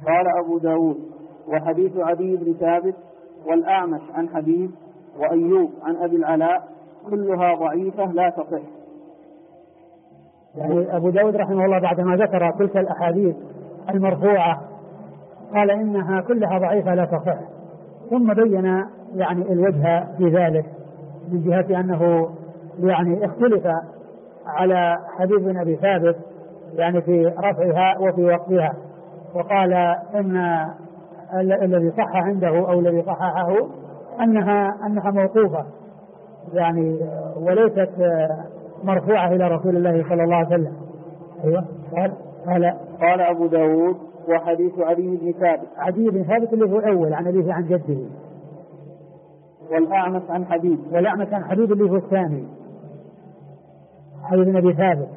قال أبو داود وحديث عدي بن ثابت والأعمش عن حبيب وأيوب عن أبي العلاء كلها ضعيفة لا تصح. يعني أبو داود رحمه الله بعدما ذكر تلك الأحاديث المرفوعة قال إنها كلها ضعيفة لا تصح، ثم بين يعني الوجه في ذلك من جهة أنه يعني اختلف على حديث بن أبي ثابت يعني في رفعها وفي وقفها، وقال إن الذي صح عنده أو الذي صححه أنها موقوفة يعني وليست مرفوعة إلى رسول الله صلى الله عليه وسلم. أيوة. قال أبو داود وحديث عدي بن ثابت، عدي بن ثابت اللي هو الأول عن أبيه عن جده، والأعمش عن حبيب، والأعمش عن حبيب اللي هو الثاني حبيب بن أبي ثابت،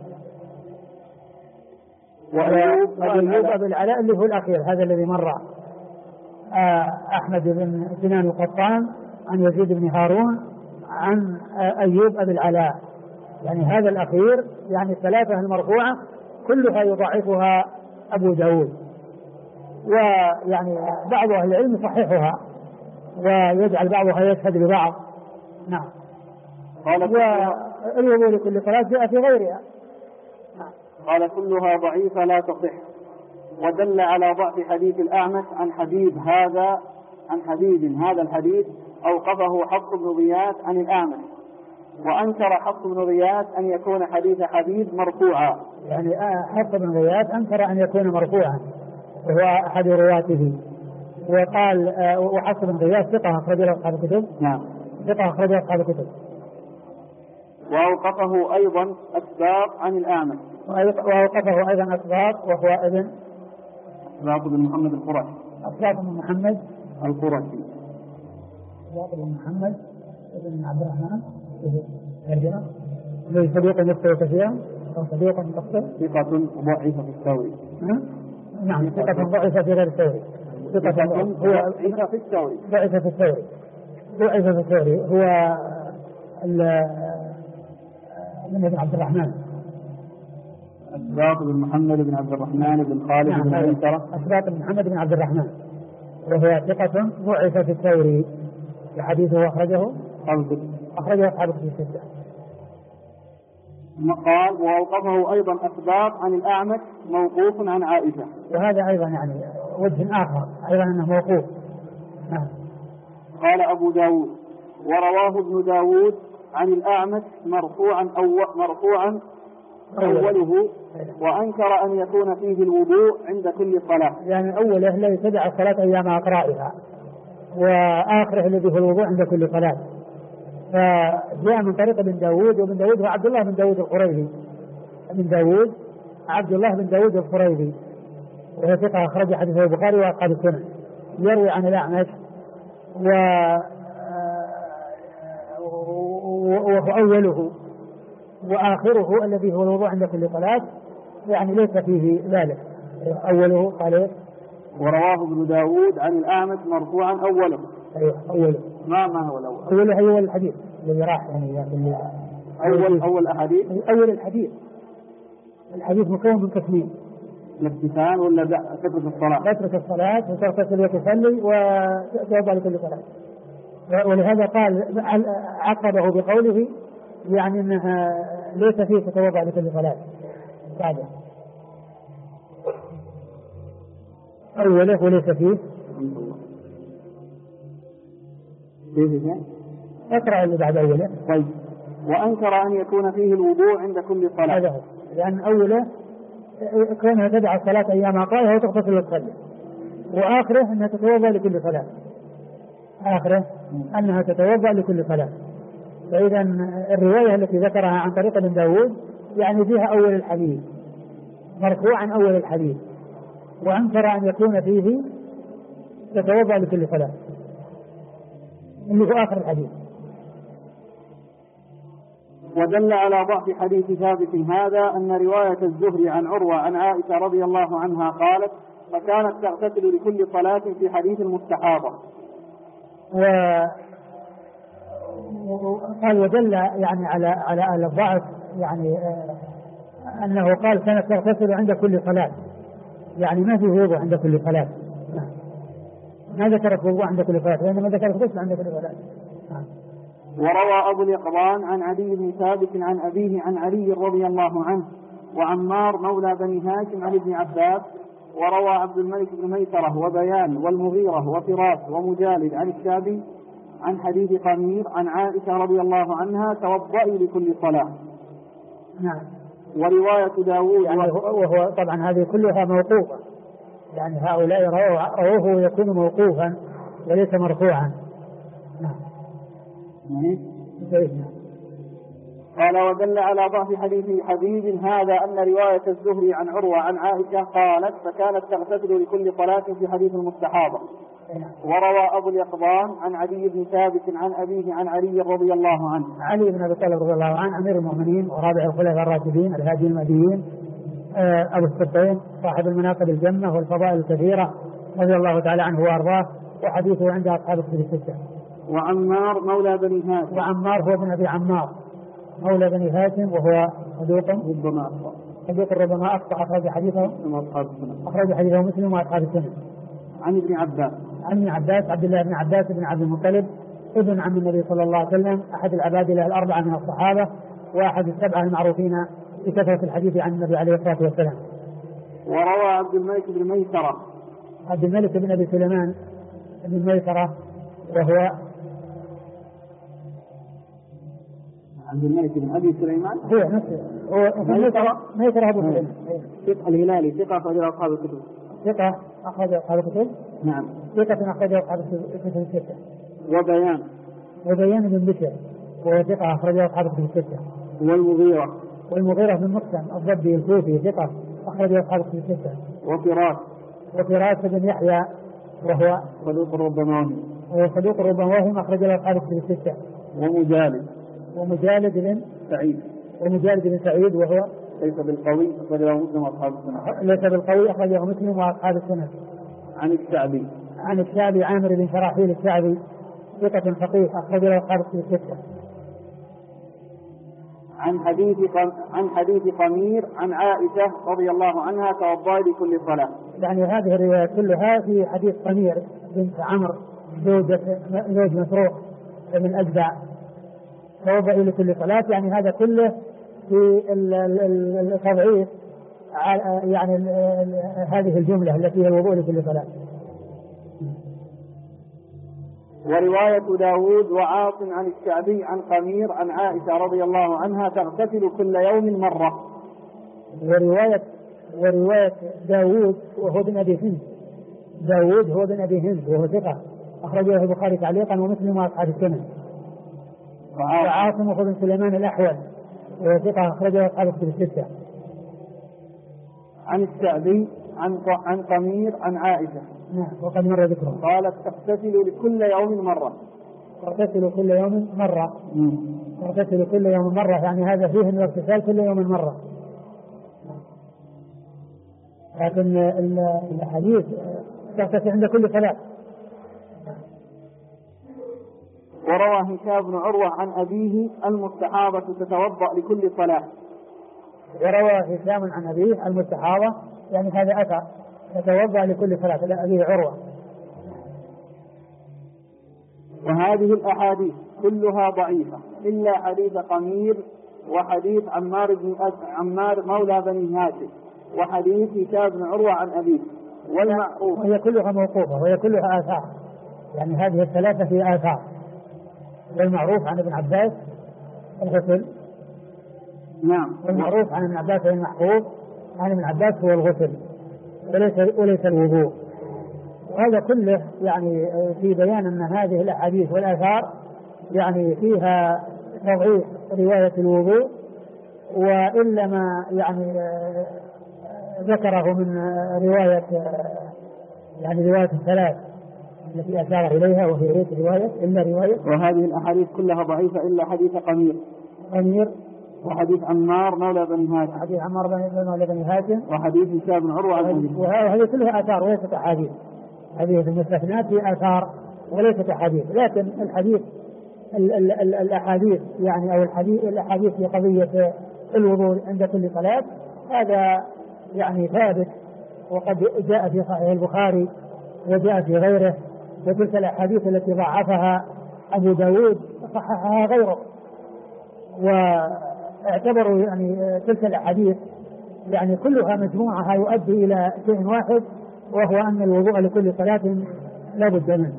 وأيوب أبي العلاء اللي هو الأخير هذا الذي مر، أحمد بن سنان القطان عن يزيد بن هارون عن أيوب أبي العلاء، يعني هذا الأخير يعني الثلاثة المرفوعة كلها يضعفها أبو داود، ويعني بعض أهل العلم يصححها ويجعل بعضها يشهد ببعض. نعم. والوضوء لكل صلاة جاء في غيرها. قال كلها ضعيفة لا تصح، ودل على ضعف حديث الأعمش عن حبيب هذا الحديث أوقفه حفص بن غياث عن الأعمش، وأنكر حفص بن غياث أن يكون حديث حبيب مرفوعا. يعني حفص بن غياث أنكر أن يكون مرفوعا وهو أحد رواته، وقال وحفص بن غياث ثقة أخرج له أصحاب الكتب. نعم، ثقة أخرج له أصحاب الكتب. وأوقفه أيضا أسباط عن الأعمش، وأوقفه أيضا أسباط وهو ابن أسباط بن محمد القرشي، أسباط بن محمد القرشي، أسباط بن محمد بن عبد الرحمن ترجمة الذي صديق يخطئ كثيرا أو صديق مقصر، ثقة ضعيف في الثوري. نعم، ثقة ضعيف في غير الثوري، ثقة ضعيف في الثوري، ضعيف في الثوري، ضعيف في الثوري هو من ابن عبد الرحمن، أسباط بن محمد بن عبد الرحمن بن خالد بن عيسرة، أسباط بن محمد بن عبد الرحمن، وهو ثقة ضعيف في الثوري، الحديث أخرجه أصحاب الكتب الستة. قال وأوقفه أيضا أسباط عن الأعمش موقوف عن عائشة، وهذا أيضا يعني وجه آخر أيضا أنه موقوف. قال أبو داود ورواه ابن داود عن الأعمش مرفوعا أوله، وأنكر أن يكون فيه الوضوء عند كل صلاة، يعني أوله الذي تدع الصلاة أيام أقرائها، وآخره الذي هو الوضوء عند كل صلاة. فجاء من طريق ابن داود، وابن داود هو عبد الله بن داود القريبي، ابن داود عبد الله بن داود القريبي، وهو ثقة أخرج حديثه البخاري وأصحاب السنن، يروي عن الأعمش وهو أوله، وآخره الذي هو الوضوء عند كل صلاة، يعني ليس فيه ذلك. أوله قال ورواه ابن داود عن الأعمش مرفوعا أوله. أيوه أوله. ما هو الأول؟ أوله هو الحديث الذي راح يعني أول أحاديث. أول الحديث مكون من قسمين: الافتتان ولا كثرة الصلاة؟ كثرة الصلاة وتغتسل وتصلي وتوضأ لكل صلاة. ولهذا قال عقبه بقوله يعني أنها ليس فيه تتوضأ لكل صلاة بعده. أوله وليس فيه. اقرأ اللي بعد أوله. طيب. وأنكر أن يكون فيه الوضوء عند كل صلاة. هذا هو، لأن أوله كونها تدعى الصلاة أيام أقرائها وتغتسل وتصلي، وآخره أنها تتوضأ لكل صلاة. آخره أنها تتوضأ لكل صلاة. فإذا الرواية التي ذكرها عن طريق ابن داود يعني فيها أول الحديث مرفوعا أول الحديث، وأنكر أن يكون فيه تتوضأ لكل صلاة اللي هو آخر الحديث. ودل على ضعف حديث ثابت هذا أن رواية الزهري عن عروة عن عائشة رضي الله عنها قالت: فكانت تغتسل لكل صلاة في حديث المستحاضة. وقال ودل يعني على الضعف، يعني أنه قال كانت تغتسل عند كل صلاة، يعني ما في وضوء عند كل صلاة. ما ذكرت وضوء عند كل صلاة، وإنما ذكرت غسل عند كل صلاة. وروى أبو اليقظان عن عدي بن ثابت عن أبيه عن علي رضي الله عنه وعمار مولى بني هاشم عن ابن عباس. وروى عبد الملك بن ميسرة وبيان والمغيرة وفراس ومجالد عن الشعبي عن حديث قمير عن عائشة رضي الله عنها توضئي لكل صلاة. نعم. ورواية داوود يعني وهو طبعا هذه كلها موقوفة، يعني هؤلاء رووه يكون موقوفا وليس مرفوعا. نعم. قال ودل على ضعف حديث حبيب هذا أن رواية الزهري عن عروة عن عائشة قالت فكانت تغتسل لكل صلاة في حديث المستحاضة. وروى أبو اليقظان عن عدي بن ثابت عن أبيه عن علي رضي الله عنه. علي بن أبي طالب رضي الله عنه أمير المؤمنين ورابع الخلفاء الراشدين الهاديين المهديين، أبو السبتين صاحب المناقب الجمة والفضائل الكثيرة رضي الله تعالى عنه وأرضاه، وحديثه عند أصحاب الكتب الستة. وعمار مولى بني هاشم. وعمار هو ابن أبي عمار مولى بني هاشم وهو صدوق ربما أخطأ، أخرج حديثه مسلم وأصحاب السنة. عن ابن عباس عبد الله بن عباس بن عبد المطلب ابن عم النبي صلى الله عليه وسلم، أحد العبادلة الأربعة من الصحابة وأحد السبعة المعروفين بكثرة الحديث عن النبي عليه الصلاة والسلام. وروى عبد الملك بن ميسرة عبد الملك بن أبي سليمان بن ميسرة وهو عبد الملك بن أبي سليمان هو نفسه ميسرة أبو سليمان ثقة الهلالي ثقة أخرج أصحاب الكتب. ثقة أخرج أصحاب الكتب. نعم. ثقة أخرج أصحاب الكتب الستة. وبيان بن بشر وهو ثقة أخرج أصحاب الكتب الستة. والمغيرة بن مقسم الضبي الكوفي ثقة أخرج أصحاب الكتب الستة. وفراس بن يحيى وهو صدوق ربما وهم أخرج أصحاب الكتب الستة. ومجالد بن سعيد وهو ليس بالقوي أخرجه مسلم وأصحاب السنة. أخرجه مسلم وأصحاب السنة. عن الشعبي عامر بن شراحيل الشعبي ثقة فقيه أخرجه أصحاب الكتب الستة. عن حديث قمير عن عائشة رضي الله عنها توضئي لكل صلاة. يعني هذه الروايات كلها في حديث قمير بنت عمرو زوج مسروق من أجدع توضئي لكل صلاة، يعني هذا كله في التضعيف يعني هذه الجملة التي هي الوضوء لكل صلاة. ورواية داوود وعاصم عن الشعبي عن قمير عن عائشة رضي الله عنها تغتسل كل يوم مرة. ورواية داوود وهو بن أبي هند وهو ثقة أخرجه البخاري تعليقا ومسلم وأصحاب السنن. وعاصم وهو بن سليمان الأحول وهو ثقة أخرجه أصحاب الكتب الستة. عن الشعبي عن قمير عن عائشة. نعم وقد مر ذكره. قالت تغتسل لكل يوم مرة. تغتسل كل يوم مرة يعني هذا فيه من الاغتسال كل يوم مرة. لكن الحديث تغتسل عند كل صلاة. وروى هشام بن عروة عن أبيه المستحاضة تتوضأ لكل صلاة. وروى هشام عن أبيه المستحاضة يعني هذا أثر تتوضأ لكل صلاة لأبيه عروة. وهذه الأحاديث كلها ضعيفة إلا حديث قمير وحديث عمار مولى بني هاشم وحديث هشام بن عروة عن أبيه والمعروف. وهي كلها موقوفة وهي كلها آثار، يعني هذه الثلاثة في آثار. والمعروف عن ابن عباس الغسل. نعم. والمعروف عن ابن عباس المحفوظ عن ابن عباس هو الغسل وليس الوضوء. وهذا كله يعني في بيان أن هذه الأحاديث والآثار يعني فيها تضعيف رواية الوضوء، وإلا ما يعني ذكره من رواية الثلاث التي أشار إليها وهي إلا رواية. وهذه الأحاديث كلها ضعيفة إلا حديث قمير وحديث عمار مولى بني هاشم وحديث هشام بن عروة. وهذه كلها آثار وليست أحاديث. هذه المستثنات في آثار وليست أحاديث. لكن الأحاديث يعني أو الأحاديث في قضية الوضوء عند كل صلاة هذا يعني ثابت، وقد جاء في صحيح البخاري وجاء في غيره وتلك الأحاديث التي ضعفها أبو داود صححها غيره، واعتبروا يعني تلك الأحاديث يعني كلها مجموعها يؤدي إلى شيء واحد، وهو أن الوضوء لكل صلاة لا بد منه.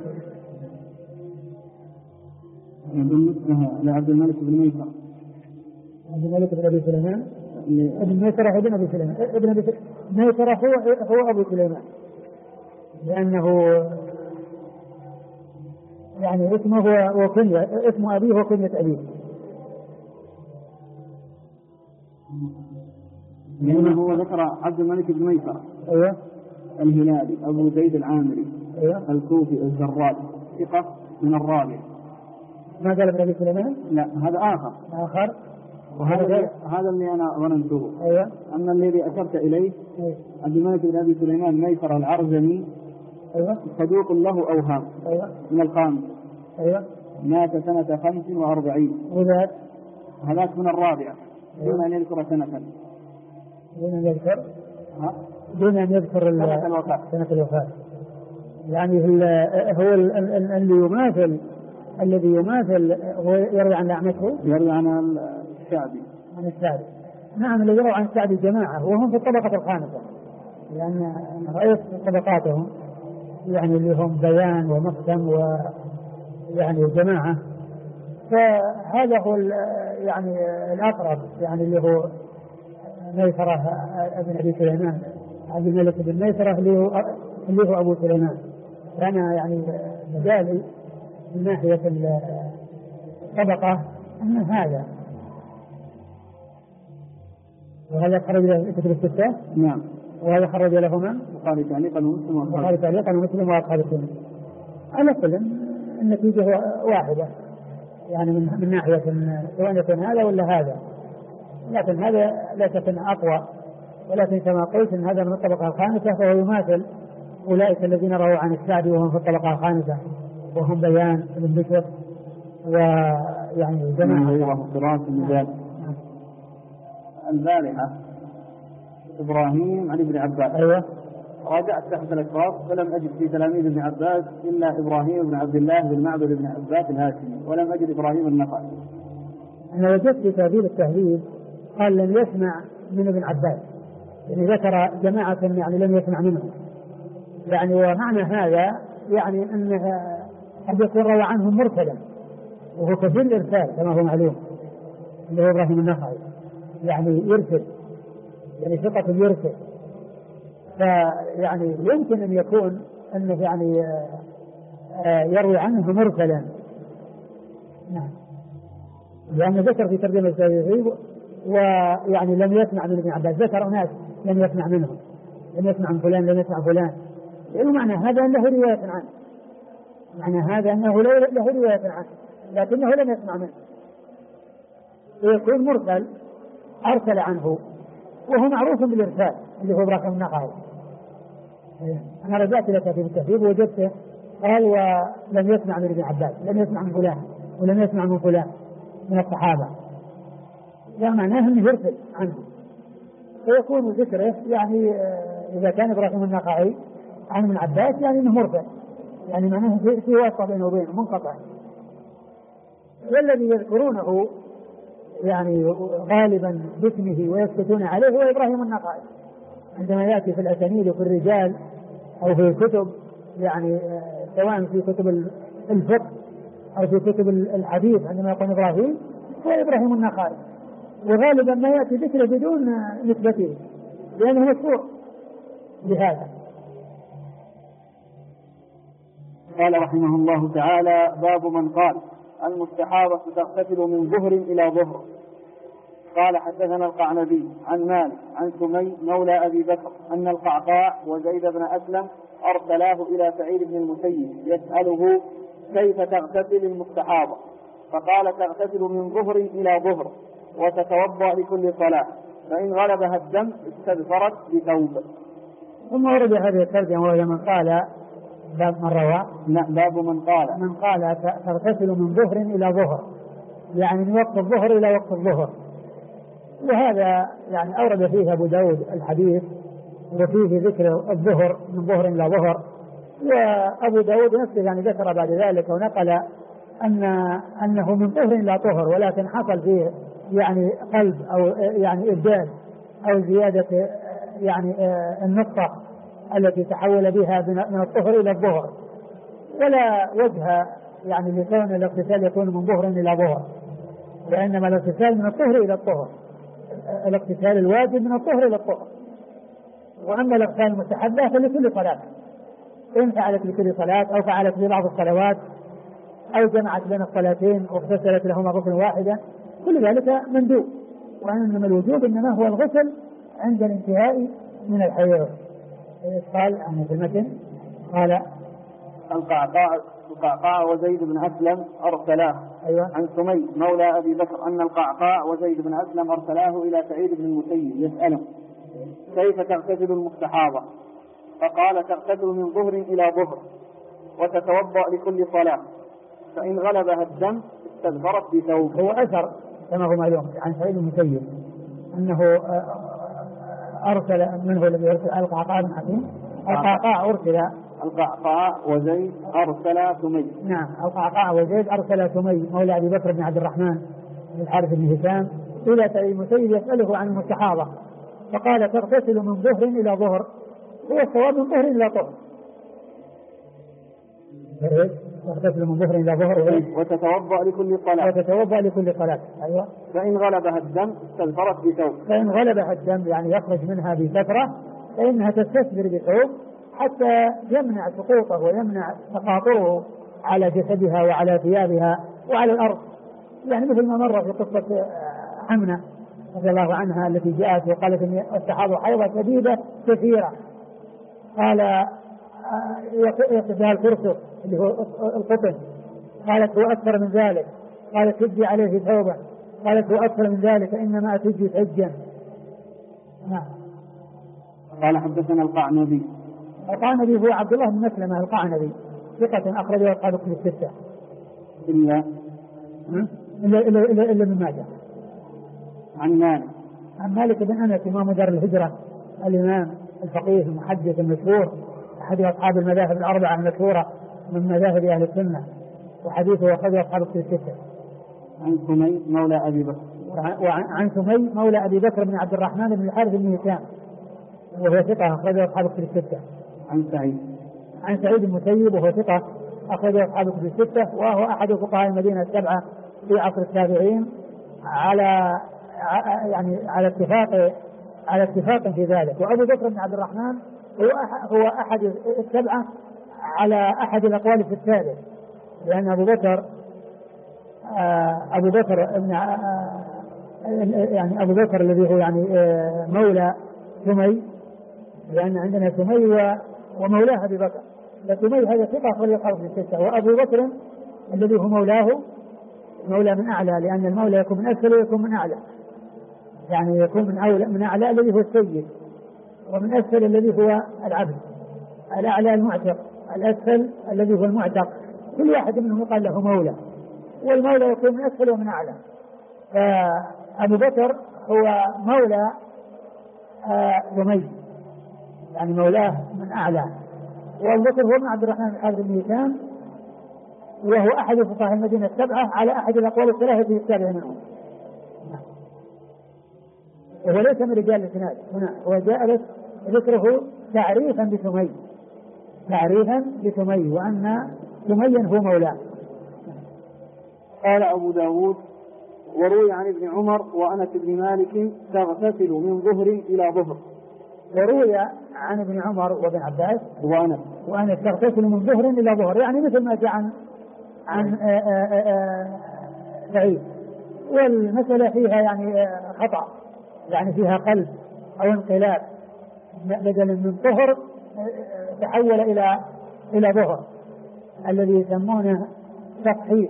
بالنسبة لعبد الملك بن ميسرة، عبد الملك بن أبي سليمان ابن ميسرة ابن أبي سليمان، ابن أبي ميسرة هو أبو سليمان، لأنه يعني اسمه وكنية، اسم أبيه وكنية أبيه. لأنه هو ذكر عبد الملك بن ميسرة أيوه الهلالي أبو زيد العامري أيوه الكوفي الزرادي ثقة من الرابع. ما قال ابن أبي سليمان؟ لا هذا آخر. وهذا اللي أنا ظننته. أيوه أما الذي أشرت إليه أيوه عبد الملك بن أبي سليمان ميسرة العرزمي أيوه صدوق له أوهام أيوه من الخامس. أيوه مات سنة 45. وذاك هذاك من الرابعة دون أن يذكر سنة. دون أن يذكر سنة الوفاة. يعني هو الذي يماثل يروي عن أعمته، يروي عن الشعبي. نعم اللي يروي عن الشعبي جماعة وهم في الطبقة الخامسة، لأن رئيس طبقاتهم يعني اللي هم بيان ومقسم ويعني جماعة، فهذا هو يعني الأقرب يعني اللي هو ميسرة ابن أبي سليمان، عبد الملك بن ميسرة اللي هو أبو سليمان. فأنا يعني مجالي من ناحية الطبقة أن هذا، وهذا خرج له كتب الستة. نعم. وهذا خرج لهما البخاري تعليقا ومسلم وأصحاب السنة. على كل النتيجة واحدة يعني من ناحية سواء يكون هذا ولا هذا، لكن هذا لا تكن أقوى، ولكن كما قلت إن هذا من الطبقة الخامسة، فهو يماثل أولئك الذين رووا عن الشعبي وهم في الطبقة الخامسة، وهم بيان بن بشر ويعني جماعة البارحة إبراهيم عن ابن عباس. أيوة. راجعت تحت الأشراف فلم أجد في تلاميذ ابن عباس إلا إبراهيم بن عبد الله بن معبد بن عباس الهاشمي، ولم أجد إبراهيم النخعي. أنا وجدت في تهذيب التهذيب قال لم يسمع من ابن عباس، يعني ذكر جماعة يعني لم يسمع منهم، يعني ومعنى هذا يعني أنه قد يكون روى عنهم مرسلا، وهو كثير الإرسال كما هو معلوم، اللي هو إبراهيم النخعي يعني يرسل، يعني ثقة يرسل، فيعني يمكن أن يكون أنه يعني يروي عنه مرسلا. نعم. لأنه ذكر في ترجمة التهذيب ويعني لم يسمع من ابن عباس، ذكر ناس لم يسمع منهم، لم يسمع من فلان لم يسمع فلان، يعني معنى هذا أنه رواية عنه، معنى هذا أنه له رواية عنه لكنه لم يسمع منه، ويكون مرسل أرسل عنه، وهو معروف بالإرسال اللي هو إبراهيم النخعي. أنا رجعت إلى تهذيب التهذيب وجدته قال ولم يسمع من ابن عباس، لم يسمع من فلان ولم يسمع من فلان من الصحابة، يعني معناه أنه يرسل عنه، فيكون ذكره يعني إذا كان إبراهيم النخعي عن ابن عباس يعني أنه مرسل، يعني معناه في واسطة بينه وبينه منقطع. والذي يذكرونه يعني غالبا باسمه ويسكتون عليه هو إبراهيم النخعي، عندما يأتي في الأسانيد وفي الرجال أو في الكتب، يعني سواء في كتب الفقه أو في كتب الحديث، عندما يقول إبراهيم هو إبراهيم النخعي، وغالبا ما يأتي ذكره بدون نسبته لأنه مشهور بهذا. قال رحمه الله تعالى: باب من قال المستحاضة تغتسل من ظهر إلى ظهر. قال: حدثنا القعنبي عن مالك عن سمي مولى أبي بكر أن القعقاع وزيد بن أسلم أرسلاه إلى سعيد بن المسيب يسأله كيف تغتسل المستحاضة، فقال: تغتسل من ظهر إلى ظهر وتتوضأ لكل صلاة، فإن غلبها الدم استدفرت بثوب. ثم ورد هذه الترجمة وهي من قال باب من روى. باب من قال تغتسل من ظهر إلى ظهر، يعني من وقت الظهر إلى وقت الظهر. وهذا يعني أورد فيه أبو داود الحديث وفيه ذكر الظهر من ظهر إلى ظهر، وأبو داود نفسه يعني ذكر بعد ذلك ونقل أنه من طهر إلى طهر، ولكن حصل فيه يعني قلب أو يعني إبدال أو زيادة يعني النقطة التي تحول بها من الطهر إلى الظهر، ولا وجه يعني لكون الاغتسال يكون من ظهر إلى ظهر، وإنما الاغتسال من الطهر إلى الطهر، الاغتسال الواجب من الطهر إلى الطهر. وأما الاغتسال المستحبة فلكل صلاة، إن فعلت لكل صلاة أو فعلت لبعض الصلوات أو جمعت بين الصلاتين واغتسلت لهما غسل واحدا، كل ذلك مندوب. وإنما الوجوب إنما هو الغسل عند الانتهاء من الحيض. قال يعني في المتن قال القعقاع وزيد بن أسلم أرسلاه. أيوة. عن سمي مولى أبي بكر أن القعقاع وزيد بن أسلم أرسلاه إلى سعيد بن المسيب يسأله كيف تغتسل المستحاضة؟ فقال تغتسل من ظهر إلى ظهر وتتوضأ لكل صلاة، فإن غلبها الدم استدبرت بثوب. هو أثر كما هو معلوم عن سعيد بن المسيب أنه أرسل منه الذي أرسل القعقاع بن حكيم. القعقاع أرسل القعقاع وزيد أرسل سمي. نعم القعقاع وزيد أرسل سمي مولى أبي بكر بن عبد الرحمن بن الحارث بن هشام إلى سعيد المسيب يسأله عن المستحاضة، فقال تغتسل من ظهر إلى ظهر، هو الصواب من ظهر إلى طهر. تغتسل من ظهر إلى ظهر وتتوضأ لكل صلاة. وتتوضأ لكل صلاة. أيوة. فإن غلبها الدم استدبرت بثوب. فإن غلبها الدم يعني يخرج منها بفترة فإنها تستثمر بثوب حتى يمنع سقوطه ويمنع تقاطره على جسدها وعلى ثيابها وعلى الأرض، يعني مثل ما مر في قصة حمنة رضي الله عنها التي جاءت وقالت إن استحاض حيضة شديدة كثيرة، قال يقصدها الكرسف اللي هو القطن، قالت هو أكثر من ذلك، قالت تجي عليه ثوبة، قالت هو أكثر من ذلك إنما تجي حجا. نعم. قال حدثنا القعنبي. القعنبي هو عبد الله بن مسلمة القعنبي ثقة أخرجه أصحاب الكتب الستة إلا من ماجه. عن مالك بن أنس إمام دار الهجرة الإمام الفقيه المحدث المشهور أحد أصحاب المذاهب الأربعة المشهورة من مذاهب أهل السنة، وحديثه أخرجه أصحاب الكتب الستة. عن سمي مولى أبي بكر. وعن سمي مولى أبي بكر بن عبد الرحمن بن الحارث بن هشام وهو ثقة أخرجه أصحاب الكتب الستة. عن سعيد المسيب وهو ثقة أخرجه أصحاب الكتب الستة، وهو أحد فقهاء المدينة السبعة في عصر التابعين على اتفاق في ذلك. وأبو بكر بن عبد الرحمن هو أحد السبعة على أحد الأقوال في الثالث، لأن أبو بكر الذي هو يعني مولى سمي، لأن عندنا سمي ومولاه أبي بكر، فسمي هذا ثقة أخرجه أصحاب الكتب الستة، وأبو بكر الذي هو مولاه مولى من أعلى، لأن المولى يكون من أسفل ويكون من أعلى، يعني يكون من أعلى الذي هو السيد، ومن أسفل الذي هو العبد، الأعلى المعتق، الأسفل الذي هو المعتق، كل واحد منهم يقال له مولى، والمولى يكون من أسفل ومن أعلى. فأبو بكر هو مولى سمي، يعني مولاه من أعلى، وأبو بكر هو ابن عبد الرحمن بن الحارث بن هشام، وهو أحد فقهاء المدينة السبعة على أحد الأقوال الثلاثة السابعة منهم، وهو ليس من رجال الإسناد هنا، هو جاء ذكره تعريفا بسمي وأن سميا هو مولاه. قال أبو داود وروي عن ابن عمر وأنس بن مالك تغتسل من ظهر إلى ظهر. وروي عن ابن عمر وابن عباس وأنس تغتسل من ظهر إلى ظهر، يعني مثل ما جاء عن سعيد، والمسألة فيها يعني خطأ، يعني فيها قلب أو انقلاب، بدل من طهر تحول إلى ظهر الذي يسمونه تطهير.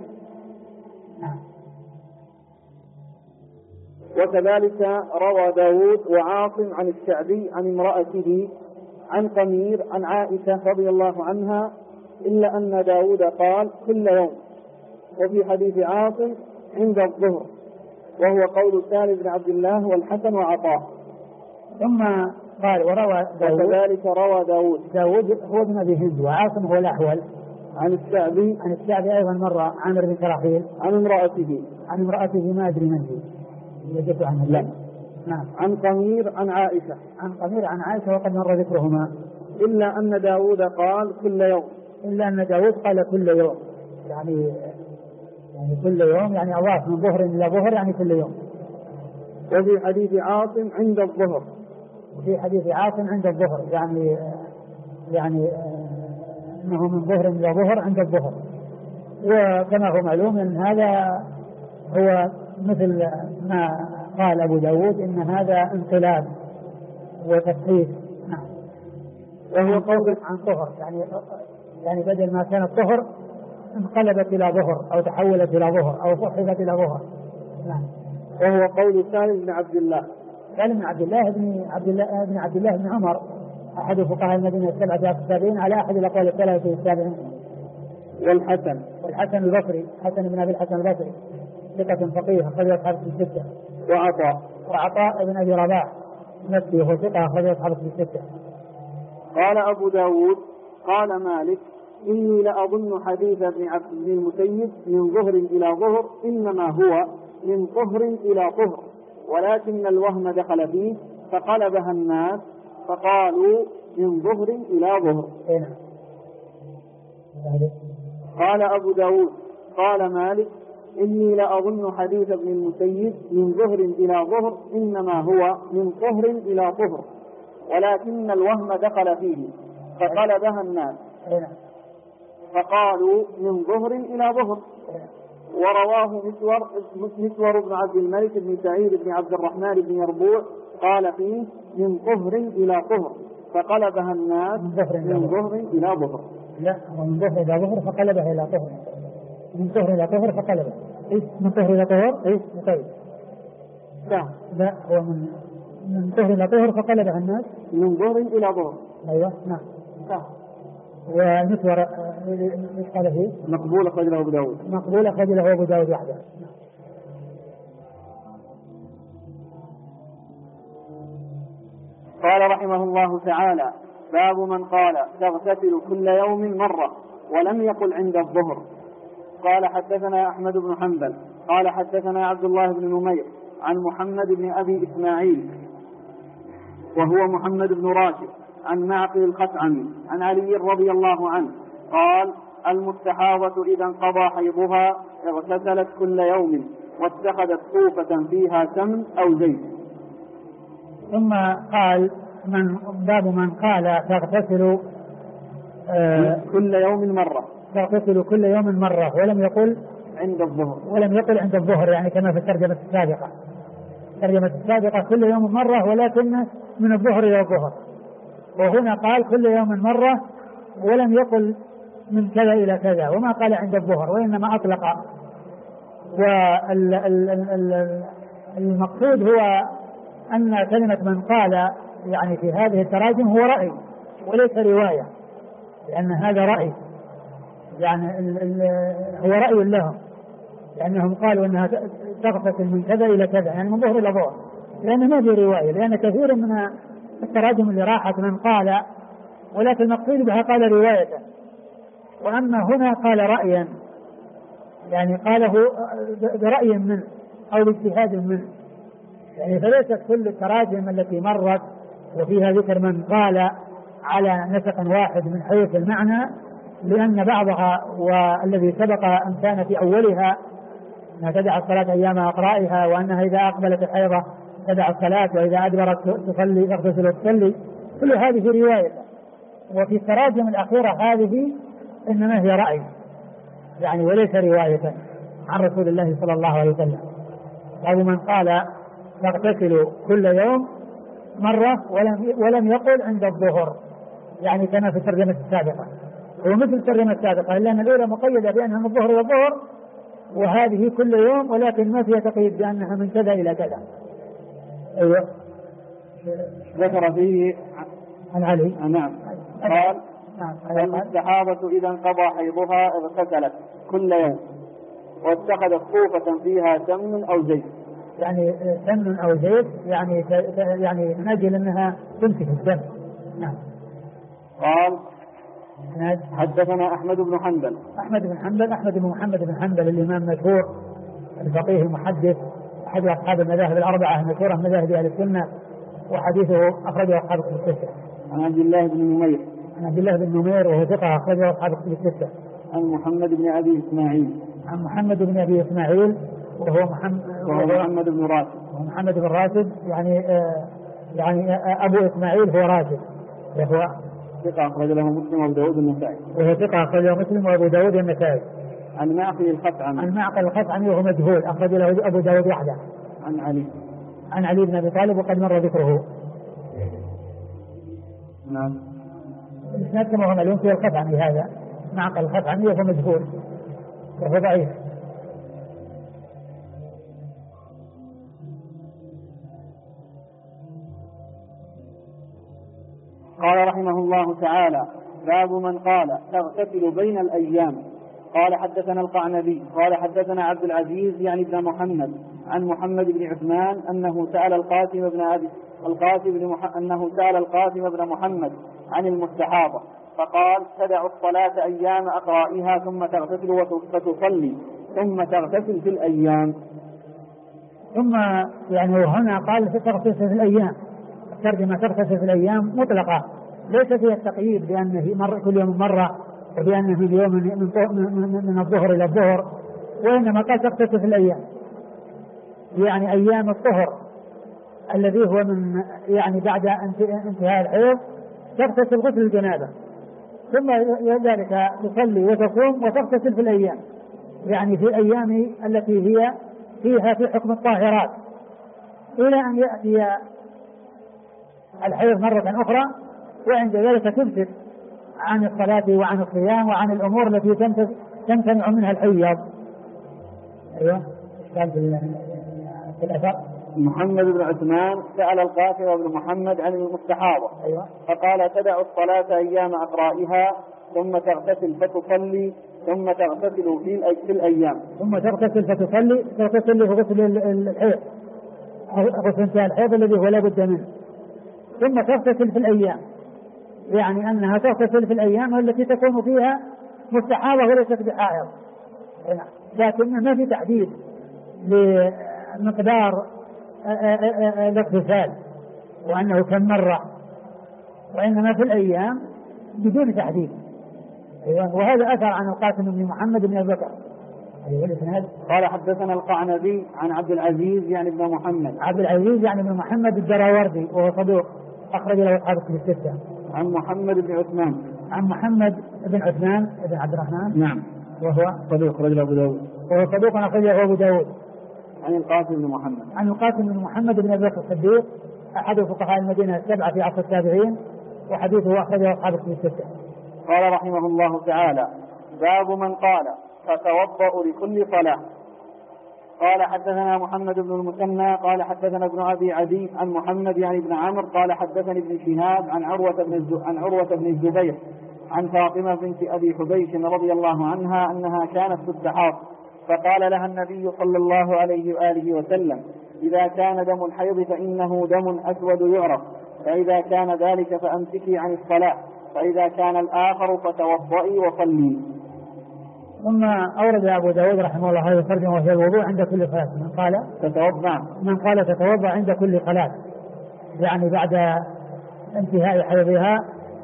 وكذلك روى داود وعاصم عن الشعبي عن امرأته عن قمير عن عائشة رضي الله عنها، إلا أن داود قال كل يوم، وفي حديث عاصم عند الظهر، وهو قول سالم بن عبد الله والحسن وعطاء. ثم قال وروى داود وكذلك روى داود هو ابن أبي هند، وعاصم هو الأحول عن الشعبي أيضا مرة عامر بن شراحيل عن امرأته ما أدري من هي وجدت عنها. لا. نعم. عن قمير عن عائشة وقد مر ذكرهما. إلا أن داود قال كل يوم يعني كل يوم يعني أضاف من ظهر إلى ظهر يعني كل يوم. وفي حديث عاصم عند الظهر يعني أنه من ظهر إلى ظهر عند الظهر. وكما هو معلوم أن هذا هو مثل ما قال أبو داود إن هذا انقلاب وتفحيص. نعم. وهو قول عن طهر يعني بدل ما كانت طهر انقلبت إلى ظهر أو تحولت إلى ظهر أو صحفت إلى ظهر. نعم. وهو قول سالم بن عبد الله بن عمر أحد فقهاء المدينة 7 على أحد الأقوال 73. والحسن البصري حسن بن أبي الحسن البصري ثقة فقيه أخرج أصحاب الستة. وعطاء بن أبي رباح نفسه هو ثقة أخرج أصحاب الستة. قال أبو داود قال مالك إني لأظن حديث ابن المسيب من ظهر إلى ظهر إنما هو من طهر إلى طهر ولكن الوهم دخل فيه فقلبها الناس فقالوا من ظهر إلى ظهر. قال أبو داود قال مالك إني لأظن حديث ابن المسيب من ظهر إلى ظهر إنما هو من طهر إلى طهر ولكن الوهم دخل فيه فقلبها الناس فقالوا من ظهر إلى ظهر. ورواه مسور بن عبد الملك بن سعيد بن عبد الرحمن بن يربوع قال فيه من طهر إلى طهر فقلبها الناس من ظهر إلى ظهر. لا، من ظهر إلى ظهر فقلبها إلى طهر. من طهر إلى طهر فقلبها. من طهر إلى طهر طيب. لا، هو من طهر إلى طهر فقلبها الناس من ظهر إلى ظهر. أيوة. نعم. والمسور ايش قال فيه؟ مقبول أخرج له أبو داود وحده. قال رحمه الله تعالى باب من قال تغتسل كل يوم مرة ولم يقل عند الظهر. قال حدثنا أحمد بن حنبل قال حدثنا عبد الله بن نمير عن محمد بن أبي إسماعيل وهو محمد بن راشد عن معقل الخثعمي عن علي رضي الله عنه قال المستحاضة إذا انقضى حيضها اغتسلت كل يوم واتخذت صوفة فيها سمن أو زيت. ثم قال باب من قال تغتسل كل يوم مرة ولم يقل عند الظهر يعني كما في الترجمة السابقة كل يوم مرة ولكن من الظهر إلى الظهر. وهنا قال كل يوم مرة ولم يقل من كذا إلى كذا وما قال عند الظهر وإنما أطلق. والمقصود هو أن كلمة من قال يعني في هذه التراجم هو رأي وليس رواية، لأن هذا رأي يعني هو رأي لهم، لأنهم قالوا أنها تغتسل من كذا إلى كذا يعني من ظهر إلى ظهر، لأن ما في رواية، لأن كثير من التراجم اللي راحت من قال ولكن المقصود بها قال رواية. وأما هنا قال رأيا يعني قاله برأي منه أو باجتهاد منه، يعني فليست كل التراجم التي مرت وفيها ذكر من قال على نسق واحد من حيث المعنى، لأن بعضها والذي سبق أن كان في أولها أنها تدع الصلاة أيام أقرائها وأنها إذا أقبلت الحيضة تدع الصلاة وإذا أدبرت تصلي تغتسل وتصلي، كل هذه رواية. وفي التراجم الأخيرة هذه إنما هي رأي يعني وليس رواية عن رسول الله صلى الله عليه وسلم. أو من قال تغتسل كل يوم مرة ولم يقل عند الظهر يعني كما في الترجمة السابقة، ومثل الترجمة السابقة إلا أن الأولى مقيدة بأنها من الظهر إلى الظهر وهذه كل يوم ولكن ما فيها تقييد بأنها من كذا إلى كذا. أيوة. ذكر فيه عن علي. نعم. قال المستحاضة إذا انقضى حيضها اغتسلت كل يوم واتخذت صوفة فيها سمن أو زيت. يعني سمن أو زيت يعني من أجل أنها تمسك الدم. نعم. قال حدثنا أحمد بن حنبل. أحمد بن محمد بن حنبل الإمام المشهور الفقيه المحدث أحد أصحاب المذاهب الأربعة المشهورة من مذاهب أهل السنة، وحديثه أخرجه أصحاب الكتب الستة. عن عبد الله بن نمير وهو ثقة أخرجه أصحاب الكتب الستة. عن محمد بن أبي إسماعيل وهو محمد بن راشد يعني أبو إسماعيل هو راشد، وهو ثقة أخرج له مسلم وأبو داود النسائي. وهو ثقة أخرج له مسلم وأبو داود النسائي. عن معقل الخثعمي وهو مجهول أخرج له أبو داود وحده. عن علي بن أبي طالب وقد مر ذكره. نعم. الإسناد كما هو معلوم في الخثعمي هذا معقل الخثعمي وهو مجهول وهو ضعيف. قال رحمه الله تعالى: باب من قال تغتسل بين الأيام. قال حدثنا القعنبي قال حدثنا عبد العزيز يعني ابن محمد عن محمد بن عثمان أنه سأل القاسم بن محمد عن المستحاضة فقال: تدع الصلاة أيام أقرائها ثم تغتسل فتصلي ثم تغتسل في الأيام. ثم يعني هنا قال تغتسل في الأيام، الترجمة تغتسل في الأيام مطلقة ليس فيها التقييد بأنه كل يوم مرة وبأنه في اليوم من الظهر إلى الظهر، وإنما قال تغتسل في الأيام يعني أيام الطهر الذي هو من يعني بعد انتهاء الحيض تغتسل غسل الجنابة، ثم ذلك تصلي وتصوم وتغتسل في الأيام يعني في الأيام التي هي فيها في حكم الطاهرات إلى أن يأتي الحيض مرة أخرى، وعند ذلك تمسك عن الصلاة وعن الصيام وعن الأمور التي تمتنع منها الحيض. أيوة. كان في الأثر محمد بن عثمان سأل القاسم بن محمد عن المستحاضة. أيوة. فقال: تدع الصلاة أيام أقرائها ثم تغتسل فتصلي ثم تغتسل في الأيام. ثم تغتسل فتصلي في غسل الحيض، غسل انتهاء الحيض الذي هو لا بد منه، ثم تغتسل في الأيام يعني أنها تغتسل في الأيام التي تكون فيها مستحاضة وليست بحائض، لكن ما في تحديد لمقدار الاغتسال وأنه كم مرة، وإنما في الأيام بدون تحديد. وهذا أثر عن القاسم بن محمد بن أبي بكر. قال حدثنا القعنبي عن عبد العزيز يعني ابن محمد الدراوردي وهو صدوق أخرج له أصحاب الكتب الستة. عن محمد بن عثمان بن عبد الرحمن. نعم. وهو صدوق أخرج له أبو داود. عن القاسم بن محمد بن أبي بكر الصديق أحد فقهاء المدينة السبعة في عصر التابعين، وحديثه أخرجه أصحاب الكتب الستة. قال رحمه الله تعالى: باب من قال فتوضأ لكل صلاة. قال حدثنا محمد بن المثنى قال حدثنا ابن أبي عدي عن محمد يعني بن عمرو قال حدثني ابن شهاب عن عروة بن الزبير عن فاطمة بنت أبي حبيش رضي الله عنها أنها كانت تستحاض، فقال لها النبي صلى الله عليه وآله وسلم: إذا كان دم الحيض فإنه دم أسود يعرف، فإذا كان ذلك فأمسكي عن الصلاة، فإذا كان الآخر فتوضئي وصلي. ثم أورد أبو داود رحمه الله هذا الترجمة وهي الوضوء عند كل صلاة. من قال تتوضأ عند كل صلاة يعني بعد انتهاء حيضها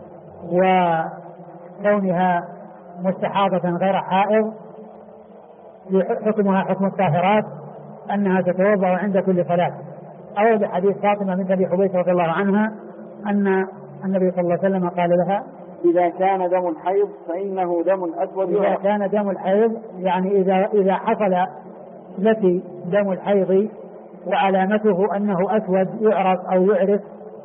وكونها مستحاضة غير حائض حكمها حكم الطاهرات أنها تتوضأ عند كل صلاة. أورد حديث فاطمة بنت أبي حبيش رضي الله عنها أن النبي صلى الله عليه وسلم قال لها: إذا كان دم الحيض فإنه دم أسود. إذا كان دم الحيض يعني إذا حصل لك دم الحيض وعلامته أنه أسود يعرف أو يعرف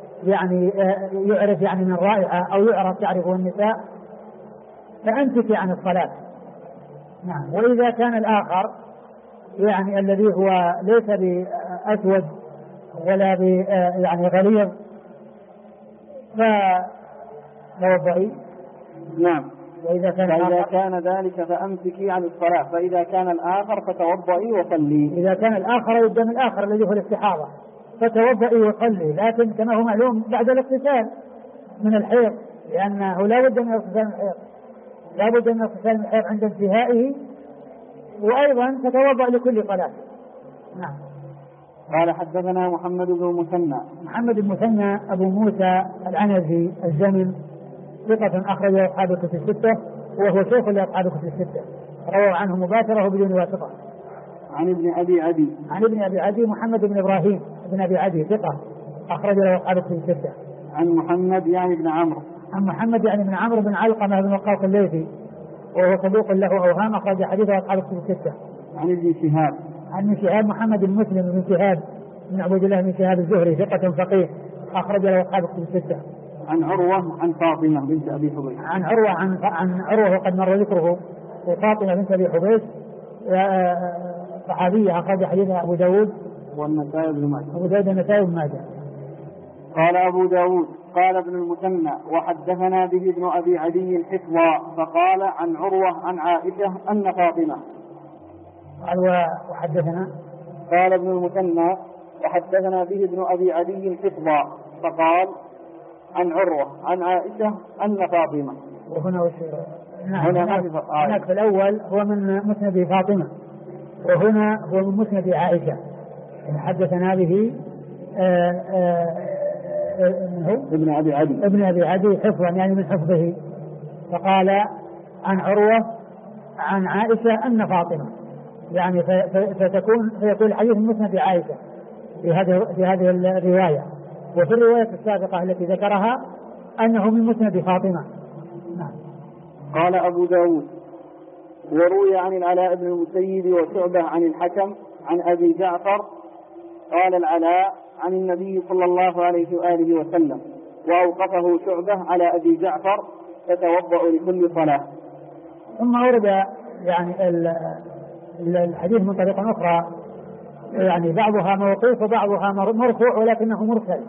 يعني من رائحة أو يعرف تعرفه النساء فأمسكي عن الصلاة. نعم. وإذا كان الآخر يعني الذي هو ليس بأسود ولا يعني غليظ فتوضئي. نعم. فإذا كان ذلك فأمسكي عن الصلاة، فإذا كان الآخر فتوضئي وصلي. إذا كان الآخر قدام الآخر الذي هو الاستحاضة فتوضئي وصلي، لكن كما هو معلوم بعد الاغتسال من الحيض، لأنه لا بد من اغتسال الحيض، لا بد من اغتسال الحيض عند انتهائه، وأيضا تتوضأ لكل صلاة. نعم. قال حدثنا محمد بن المثنى. محمد بن المثنى أبو موسى العنزي الزمن، ثقة أخرج أصحاب الكتب الستة، وهو شيخ لأصحاب الكتب الستة، روى عنه مباشرة وبدون واسطة. عن ابن أبي عدي. عن ابن أبي عدي محمد بن إبراهيم بن أبي عدي ثقة أخرج له أصحاب الكتب الستة. عن محمد يعني بن عمرو. عن محمد يعني بن عمرو بن علقمة بن وقاص الليثي، وهو صدوق له أوهام، أخرج حديثه أصحاب الكتب الستة. عن ابن شهاب. عن ابن شهاب محمد بن مسلم بن شهاب بن عبد الله بن شهاب الزهري ثقة فقيه، أخرج له أصحاب الكتب الستة. عن عروة عن فاطمة بنت أبي حبيش. عن عروة عن عروة وقد مر ذكره، وفاطمة بنت أبي حبيش صحابية، أخرج حديثها أبو داود والنسائي بن ماجه. أبو داود والنسائي بن ماجه. قال أبو داود قال ابن المثنى وحدثنا به ابن أبي عدي حفظا، فقال عن عروة عن عائشة أن فاطمة. قال وحدثنا. قال ابن المثنى وحدثنا به ابن أبي عدي حفظا، فقال عن عروة عن عائشة أن فاطمة. وهنا هناك في الأول هو من مسند فاطمة، وهنا هو من مسند عائشة. حدثنا به ابن أبي عدي حفظا يعني من حفظه، فقال عن عروة عن عائشة أن فاطمة، يعني فيكون الحديث من مسند عائشة في هذه الرواية. وفي الرواية السابقة التي ذكرها أنه من مسند فاطمة. نعم. قال أبو داود وروي عن العلاء بن المسيب وشعبة عن الحكم عن أبي جعفر قال العلاء عن النبي صلى الله عليه وآله وسلم، وأوقفه شعبة على أبي جعفر تتوضأ لكل صلاة. ثم أورد يعني الحديث من طريقة أخرى، يعني بعضها موقوف وبعضها مرفوع ولكنه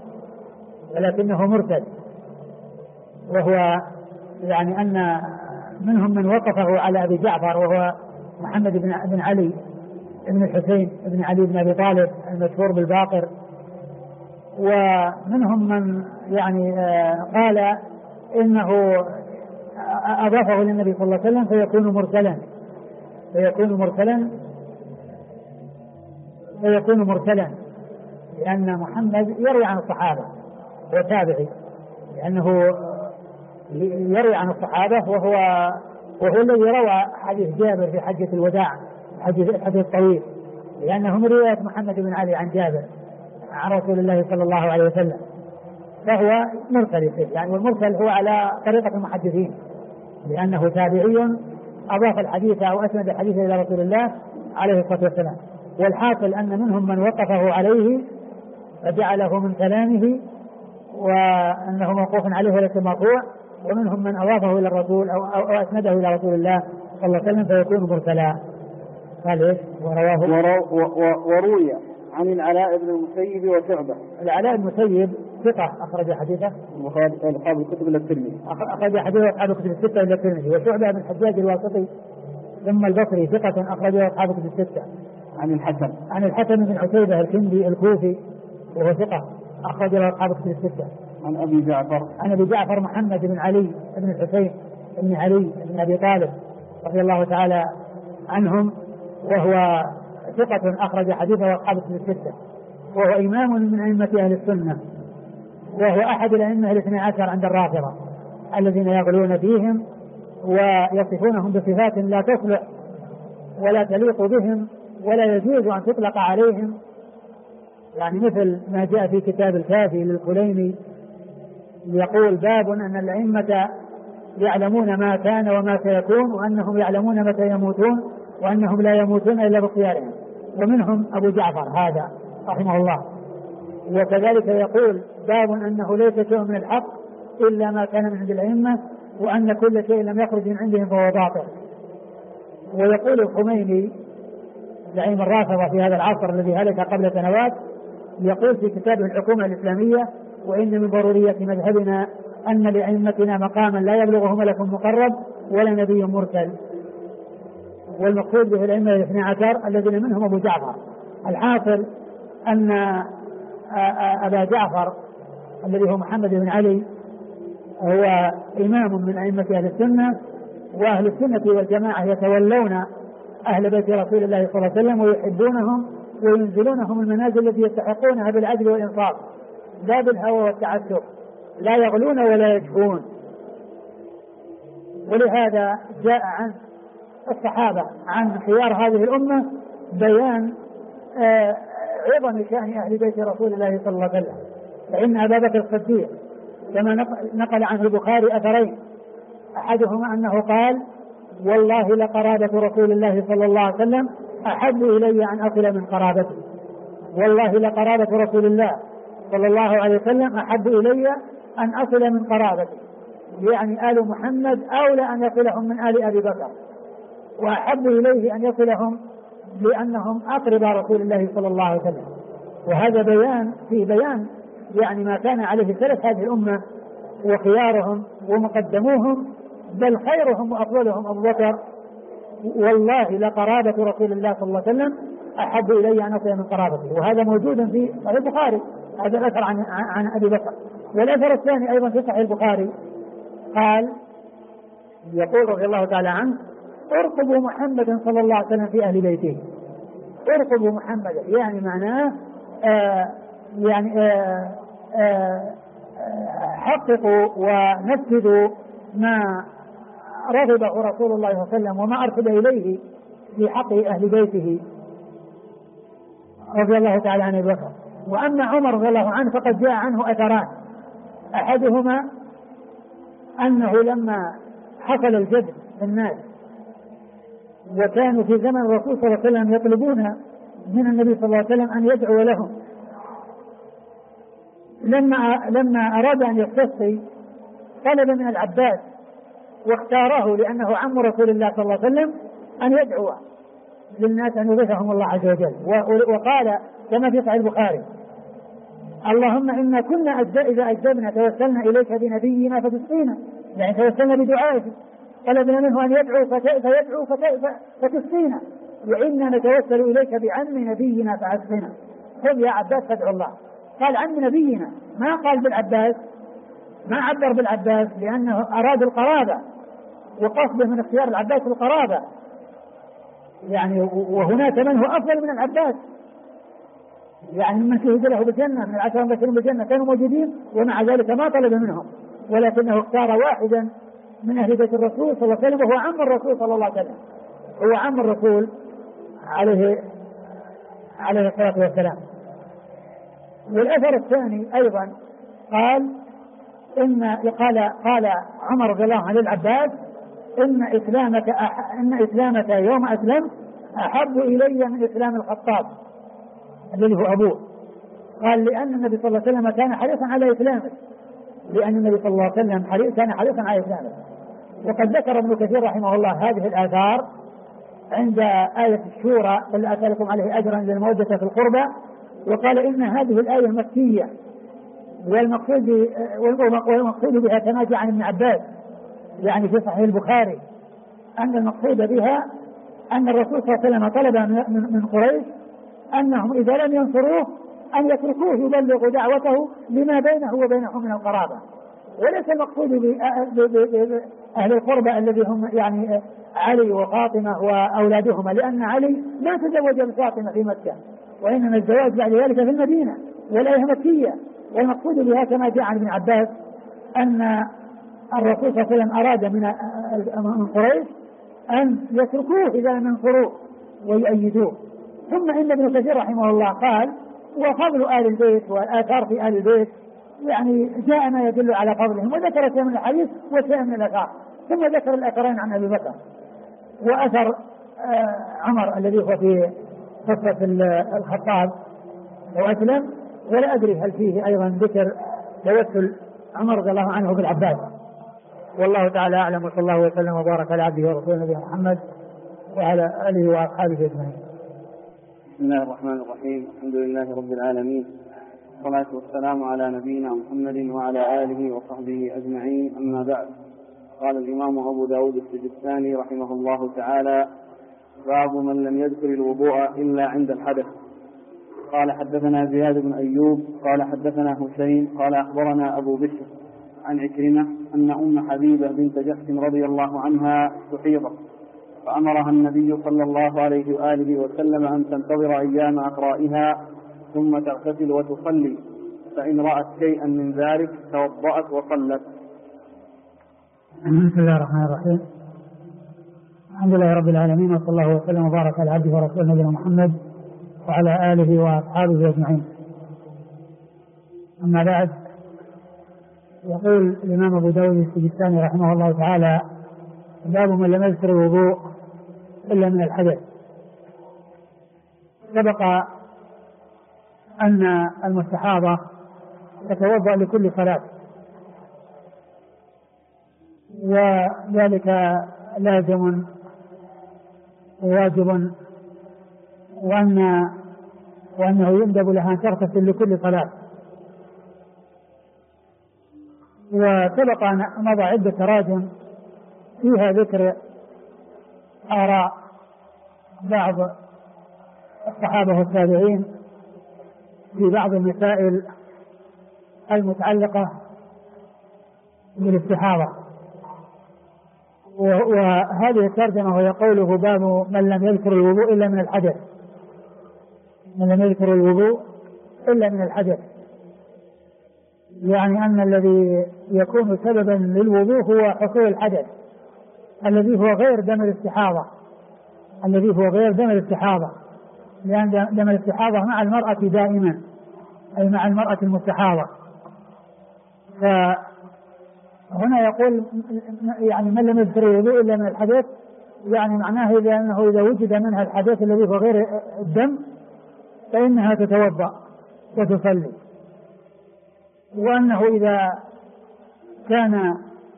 مرسل، وهو يعني أن منهم من وقفه على أبي جعفر وهو محمد بن علي بن الحسين بن علي بن أبي طالب المشهور بالباقر، ومنهم من يعني قال إنه أضافه للنبي صلى الله عليه وسلم فيكون مرسلا لأن محمد يروي عن الصحابة وتابعي، لأنه يروي عن الصحابة وهو الذي روى حديث جابر في حجة الوداع، حديث الطويل، لأنه من رواية محمد بن علي عن جابر عن رسول الله صلى الله عليه وسلم، فهو مرسل فيه يعني. والمرسل هو على طريقة المحدثين، لأنه تابعي أضاف الحديث أو أسند الحديث إلى رسول الله عليه الصلاة والسلام. والحاصل أن منهم من وقفه عليه فجعله من كلامه وأنه موقوف عليه وليس مرفوع، ومنهم من أضافه إلى الرسول أو أسنده إلى رسول الله صلى الله عليه وسلم فيكون مرسلا. قال إيش؟ وروي عن العلاء بن المسيب وشعبة. العلاء بن المسيب ثقة أخرج حديثه أصحاب الكتب إلى الترمذي، أخرج حديثه أصحاب الكتب الستة إلى الترمذي. وشعبة بن الحجاج الواسطي ثم البصري ثقة أخرجه أصحاب الكتب الستة. عن الحسن بن عتيبة الكندي الكوفي وهو ثقة أخرج له أصحاب الكتب الستة. عن أبي جعفر محمد بن علي بن الحسين بن علي بن أبي طالب رضي الله تعالى عنهم، وهو ثقة أخرج حديثه أصحاب الكتب الستة، وهو إمام من أئمة أهل السنة، وهو أحد الأئمة الاثني عشر عند الرافضة الذين يغلون فيهم ويصفونهم بصفات لا تصلح ولا تليق بهم ولا يجوز أن تطلق عليهم، يعني مثل ما جاء في كتاب الكافي للكليني يقول باب أن الأئمة يعلمون ما كان وما سيكون، وأنهم يعلمون متى يموتون، وأنهم لا يموتون إلا باختيارهم، ومنهم أبو جعفر هذا رحمه الله. وكذلك يقول باب أنه ليس شيء من الحق إلا ما كان من عند الأئمة، وأن كل شيء لم يخرج من عندهم فهو باطل. ويقول الخميني زعيم الرافضة في هذا العصر الذي هلك قبل سنوات، يقول في كتابه الحكومة الإسلامية وإن من ضرورية مذهبنا أن لأئمتنا مقاما لا يبلغه ملك مقرب، ولا نبي مرسل. والمقصود به الأئمة الاثني عشر الذين منهم أبو جعفر. الحاصل أن أبا جعفر الذي هو محمد بن علي هو إمام من أئمة أهل السنة، وأهل السنة والجماعة يتولون أهل بيت رسول الله صلى الله عليه وسلم ويحبونهم وينزلونهم المنازل التي يستحقونها بالعدل والإنصاف لا بالهوى والتعسف، لا يغلون ولا يجفون. ولهذا جاء عن الصحابة عن خيار هذه الأمة بيان عظم شأن أهل بيت رسول الله صلى الله عليه وسلم. فإن أبا بكر الصديق كما نقل عنه البخاري أثرين، أحدهما أنه قال: والله لقرابة رسول الله صلى الله عليه وسلم أحب إلي أن أصل من قرابته. والله لقرابة رسول الله صلى الله عليه وسلم أحب إلي أن أصل من قرابته، يعني آل محمد أولى أن يصلهم من آل أبي بكر، وأحب إليه أن يصلهم لأنهم أقرب رسول الله صلى الله عليه وسلم. وهذا بيان في بيان يعني ما كان عليه سلف هذه الأمة وخيارهم ومقدموهم، بل خيرهم وأفضلهم أبو بكر. والله لقرابة رسول الله صلى الله عليه وسلم أحب إلي أن أصل من قرابته. وهذا موجود في صحيح البخاري، هذا الأثر عن أبي بكر. والأثر الثاني أيضا في صحيح البخاري قال يقول رضي الله تعالى عنه: ارقبوا محمدا صلى الله عليه وسلم في أهل بيته. ارقبوا محمدا يعني معناه حققوا ونفذوا ما رغبه رسول الله صلى الله عليه وسلم وما أرشد إليه في حق أهل بيته رضي الله تعالى عن أبي بكر. وأما عمر رضي الله عنه فقد جاء عنه أثران، أحدهما أنه لما حصل الجد الناس وكانوا في زمن الرسول صلى الله عليه وسلم يطلبون من النبي صلى الله عليه وسلم أن يدعو لهم، لما أراد أن يستسقي طلب من العباس واختاره لأنه عم رسول الله صلى الله عليه وسلم أن يدعو للناس أن يغيثهم الله عز وجل. وقال كما في صحيح البخاري: اللهم إنا كنا إذا أجدبنا توسلنا إليك بنبينا فتسقينا، يعني توسلنا بدعائه، طلبنا منه أن يدعو فيدعو فتسقينا، وإنا نتوسل إليك بعم نبينا فأسقنا. خذ يا عباس فادعو الله. قال عم نبينا، ما قال بالعباس، ما عبر بالعباس لأنه أراد القرابة، وقصده من اختيار العباس القرابة يعني. وهناك من هو أفضل من العباس، يعني من شهد له بالجنة من العشرة المبشرين بالجنة كانوا موجودين، ومع ذلك ما طلب منهم، ولكنه اختار واحدا من أهل بيت الرسول صلى الله عليه وسلم، وهو عم الرسول صلى الله عليه وسلم، هو عم الرسول عليه الصلاة والسلام. والأثر الثاني أيضا قال عمر رضي الله عنه للعباس: إن إسلامك يوم أسلمت أحب إلي من إسلام الخطاب الذي هو أبوه. قال لأن النبي صلى الله عليه وسلم كان حريصا على إسلامه، لأن النبي صلى الله عليه وسلم كان حريصا على إسلامه. وقد ذكر ابن كثير رحمه الله هذه الآثار عند آية الشورى: قل أسألكم عليه أجرا للمودة في القربى. وقال إن هذه الآية مكية، والمقصود بها كما جاء عن ابن عباس يعني في صحيح البخاري أن المقصود بها أن الرسول صلى الله عليه وسلم طلب من قريش أنهم إذا لم ينصروه أن يتركوه يبلغ دعوته لما بينه وبينهم من القرابة، وليس المقصود بأهل القربى الذي هم يعني علي وفاطمة وأولادهما، لأن علي ما تزوج بفاطمة في مكة، وإنما الزواج بعد ذلك في المدينة، والآية مكية. والمقصود بها كما جاء عن ابن عباس أن الرسول صلى الله عليه وسلم أراد من قريش أن يتركوه إذا لم ينصروه ويؤيدوه. ثم إن ابن كثير رحمه الله قال: وفضل آل البيت والآثار في آل البيت يعني جاء ما يدل على فضلهم، وذكر شيء من الحديث وشيء من الآثار، ثم ذكر الأثرين عن أبي بكر وأثر عمر الذي هو في قصة الخطاب وأسلم. ولا أدري هل فيه أيضا ذكر توسل عمر رضي الله عنه بالعباس. والله تعالى أعلم، وصلى الله وسلم وبارك على عبده ورسوله نبينا محمد وعلى آله وأصحابه أجمعين. بسم الله الرحمن الرحيم. الحمد لله رب العالمين، والصلاة والسلام على نبينا محمد وعلى آله وصحبه أجمعين. أما بعد، قال الإمام أبو داود السجستاني رحمه الله تعالى: باب من لم يذكر الوضوء إلا عند الحدث. قال حدثنا زياد بن أيوب قال حدثنا حسين قال أخبرنا أبو بشر عن عكرمة أن أم حبيبة بنت جحش رضي الله عنها استحيضت، فأمرها النبي صلى الله عليه وآله وسلم أن تنتظر أيام أقرائها ثم تغتسل وتصلي، فإن رأت شيئا من ذلك توضأت وصلت. بسم الله الرحمن الرحيم. الحمد لله رب العالمين، وصلى الله وسلم وبارك على عبده ورسوله نبينا محمد وعلى آله وأصحابه أجمعين. أما بعد، يقول الإمام أبو داود السجستاني رحمه الله تعالى: باب من لم يذكر الوضوء إلا من الحدث. سبق أن المستحاضة تتوضأ لكل صلاة، وذلك لازم وواجب، وأنه يندب لها أن تغتسل لكل صلاة. وسبق أن مضى عدة تراجم فيها ذكر آراء بعض الصحابة والتابعين في بعض المسائل المتعلقة بالاستحاضة. وهذه الترجمة وهي قوله: باب من لم يذكر الوضوء إلا من الحدث. من لم يذكر الوضوء إلا من الحدث، يعني أن الذي يكون سببا للوضوء هو حصول الحدث الذي هو غير دم الاستحاضة، لأن دم الاستحاضة مع المرأة دائما، أي مع المرأة المستحاضة. فهنا يقول يعني من لم يذكر الوضوء إلا من الحدث، يعني معناه أنه إذا وجد منها الحدث الذي هو غير الدم فإنها تتوضأ وتصلي، وأنه إذا كان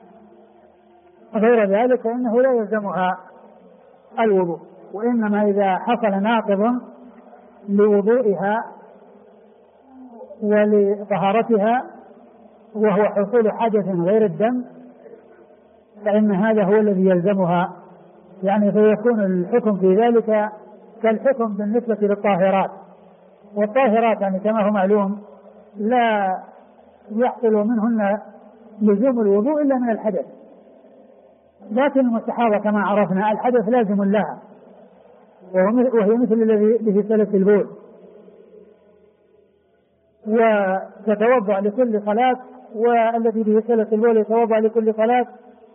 غير ذلك فإنه لا يلزمها الوضوء، وإنما إذا حصل ناقض لوضوئها ولطهارتها وهو حصول حدث غير الدم فإن هذا هو الذي يلزمها، يعني فيكون الحكم في ذلك كالحكم بالنسبة للطاهرات. والطاهرات يعني كما هو معلوم لا يحصل منهن لزوم الوضوء إلا من الحدث، لكن المستحاضة كما عرفنا الحدث لازم لها، وهي مثل الذي به سلس البول، وتتوضأ لكل صلاة، والذي به سلس البول يتوضأ لكل صلاة.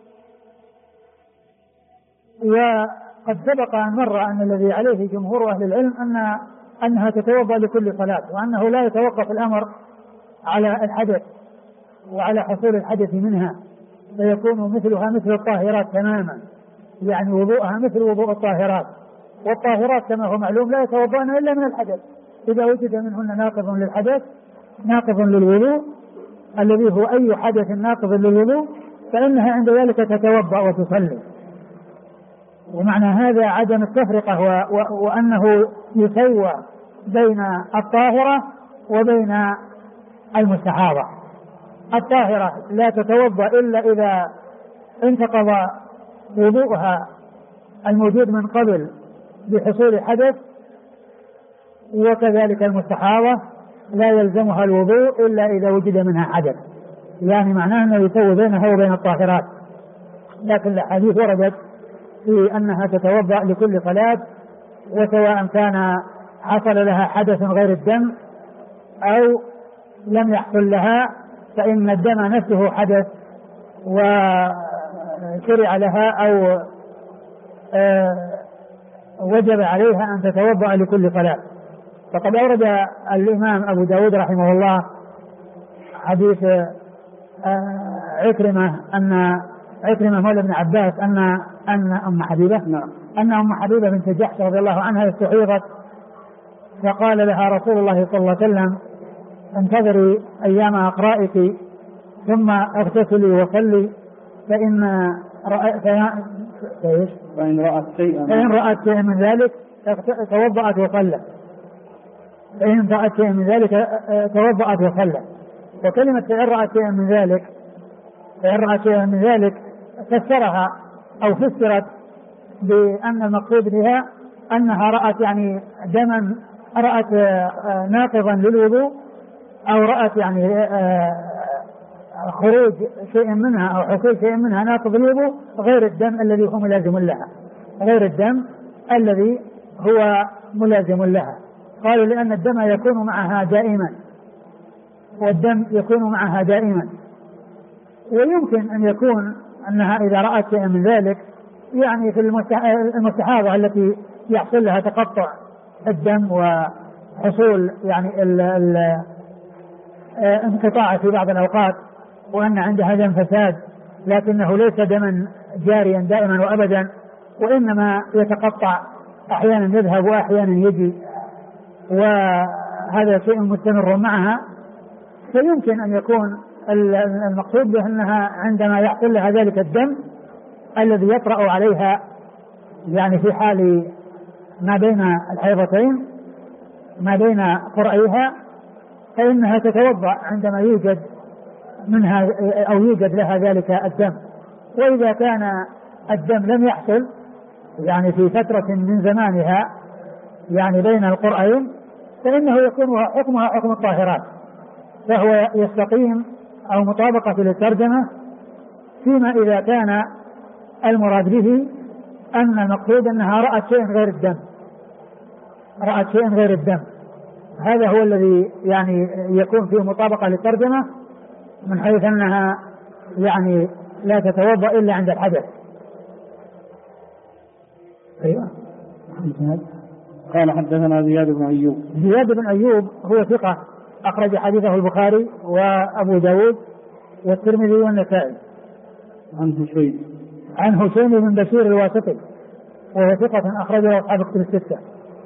وقد سبق أن مر أن الذي عليه جمهور أهل العلم أنها تتوضأ لكل صلاة، وأنه لا يتوقف الأمر على الحدث وعلى حصول الحدث منها، فيكون مثلها مثل الطاهرات تماما، يعني وضوءها مثل وضوء الطاهرات. والطاهرات كما هو معلوم لا يتوضأن إلا من الحدث، إذا وجد منهن ناقض للحدث ناقض للوضوء الذي هو أي حدث ناقض للوضوء فإنها عند ذلك تتوضأ وتصلي. ومعنى هذا عدم التفرقة، وأنه يسوى بين الطاهرة وبين المستحاضة. الطاهرة لا تتوضأ إلا إذا انتقض وضوءها الموجود من قبل بحصول حدث، وكذلك المستحاضة لا يلزمها الوضوء إلا إذا وجد منها حدث، يعني معناه أنه يسوي بينها وبين الطاهرات. لكن الحديث وردت في أنها تتوضأ لكل صلاة، وسواء كان حصل لها حدث غير الدم أو لم يحصل لها، فإن الدم نفسه حدث وشرع لها أو وجب عليها أن تتوضأ لكل صلاة. فقد أورد الإمام أبو داود رحمه الله حديث عكرمة مولى ابن عباس أن أم حبيبة بنت جحش رضي الله عنها استحيضت، فقال لها رسول الله صلى الله عليه وسلم: انتظري أيام أقرائك ثم اغتسلي وصلي، فإن رأت شيئا من ذلك توضأت وصلت. وكلمة فإن رأت شيئا من ذلك فسرها أو فسرت بأن المقصود بها أنها رأت يعني دما، رأت ناقضا للوضوء، أو رأت يعني خروج شيء منها أو حصول شيء منها ناقض للوضوء غير الدم الذي هو ملازم لها، غير الدم الذي هو ملازم لها. قالوا لأن الدم يكون معها دائما، والدم يكون معها دائما، ويمكن أن يكون أنها إذا رأت شيئا من ذلك يعني في المستحاضة التي يحصل لها تقطع الدم وحصول يعني انقطاع في بعض الأوقات، وأن عندها دم فساد لكنه ليس دما جاريا دائما وأبدا، وإنما يتقطع أحيانا يذهب وأحيانا يجي، وهذا شيء مستمر معها. فيمكن أن يكون المقصود بأنها عندما يحصل لها ذلك الدم الذي يطرأ عليها يعني في حال ما بين الحيضتين ما بين قرئيها، فإنها تتوضأ عندما يوجد منها أو يوجد لها ذلك الدم. وإذا كان الدم لم يحصل يعني في فترة من زمانها يعني بين القرئين، فإنه يكون حكمها حكم الطاهرات، فهو يستقيم أو مطابقة للترجمة فيما إذا كان المراد به أن المقصود أنها رأت شيئا غير الدم، رأت شيئا غير الدم. هذا هو الذي يعني يكون فيه مطابقة للترجمة من حيث أنها يعني لا تتوضأ إلا عند الحدث. أيوة. قال حدثنا زياد بن أيوب. زياد بن أيوب هو ثقة أخرج حديثه البخاري وأبو داود والترمذي والنسائي. عن هشيم بن بشير الواسطي وهو ثقة أخرج له أصحاب الكتب الستة.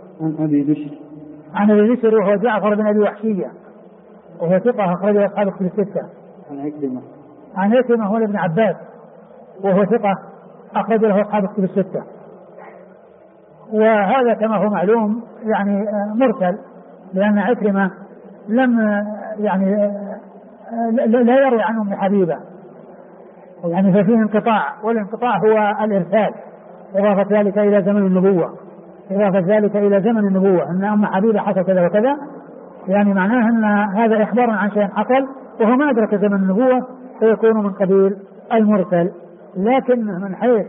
عن أبي بشر وهو جعفر بن أبي وحشية وهو ثقة أخرج له أصحاب الكتب الستة. عن عكرمة هو ابن عباس وهو ثقة أخرج له أصحاب الكتب الستة. وهذا كما هو معلوم يعني مرسل، لأن عكرمة لم يعني لا يروي عنه ابن حبيبة، يعني ففيه انقطاع، والانقطاع هو الإرسال، إضافة ذلك إلى زمن النبوة، إضافة ذلك إلى زمن النبوة أن أم حبيبة حصل كذا وكذا، يعني معناه أن هذا إخبار عن شيء حصل وهو ما أدرك زمن النبوة، فيكون من قبيل المرسل. لكن من حيث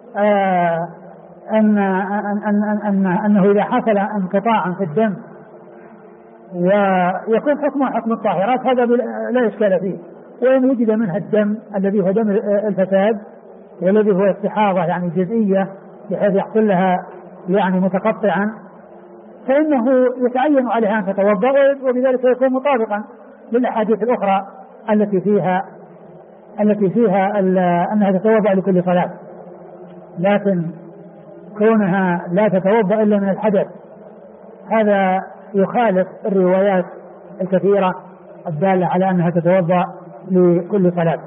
أنه إذا حصل انقطاع في الدم ويكون حكمه حكم الطاهرات هذا لا إشكال فيه. وإن وجد منها الدم الذي هو دم الفساد والذي هو استحاضة يعني جزئية بحيث يحصل لها يعني متقطعا، فإنه يتعين عليها أن تتوضأ، وبذلك يكون مطابقا للأحاديث الأخرى التي فيها أنها تتوضأ لكل صلاة. لكن كونها لا تتوضأ إلا من الحدث هذا يخالف الروايات الكثيرة الدالة على أنها تتوضأ لكل صلاة.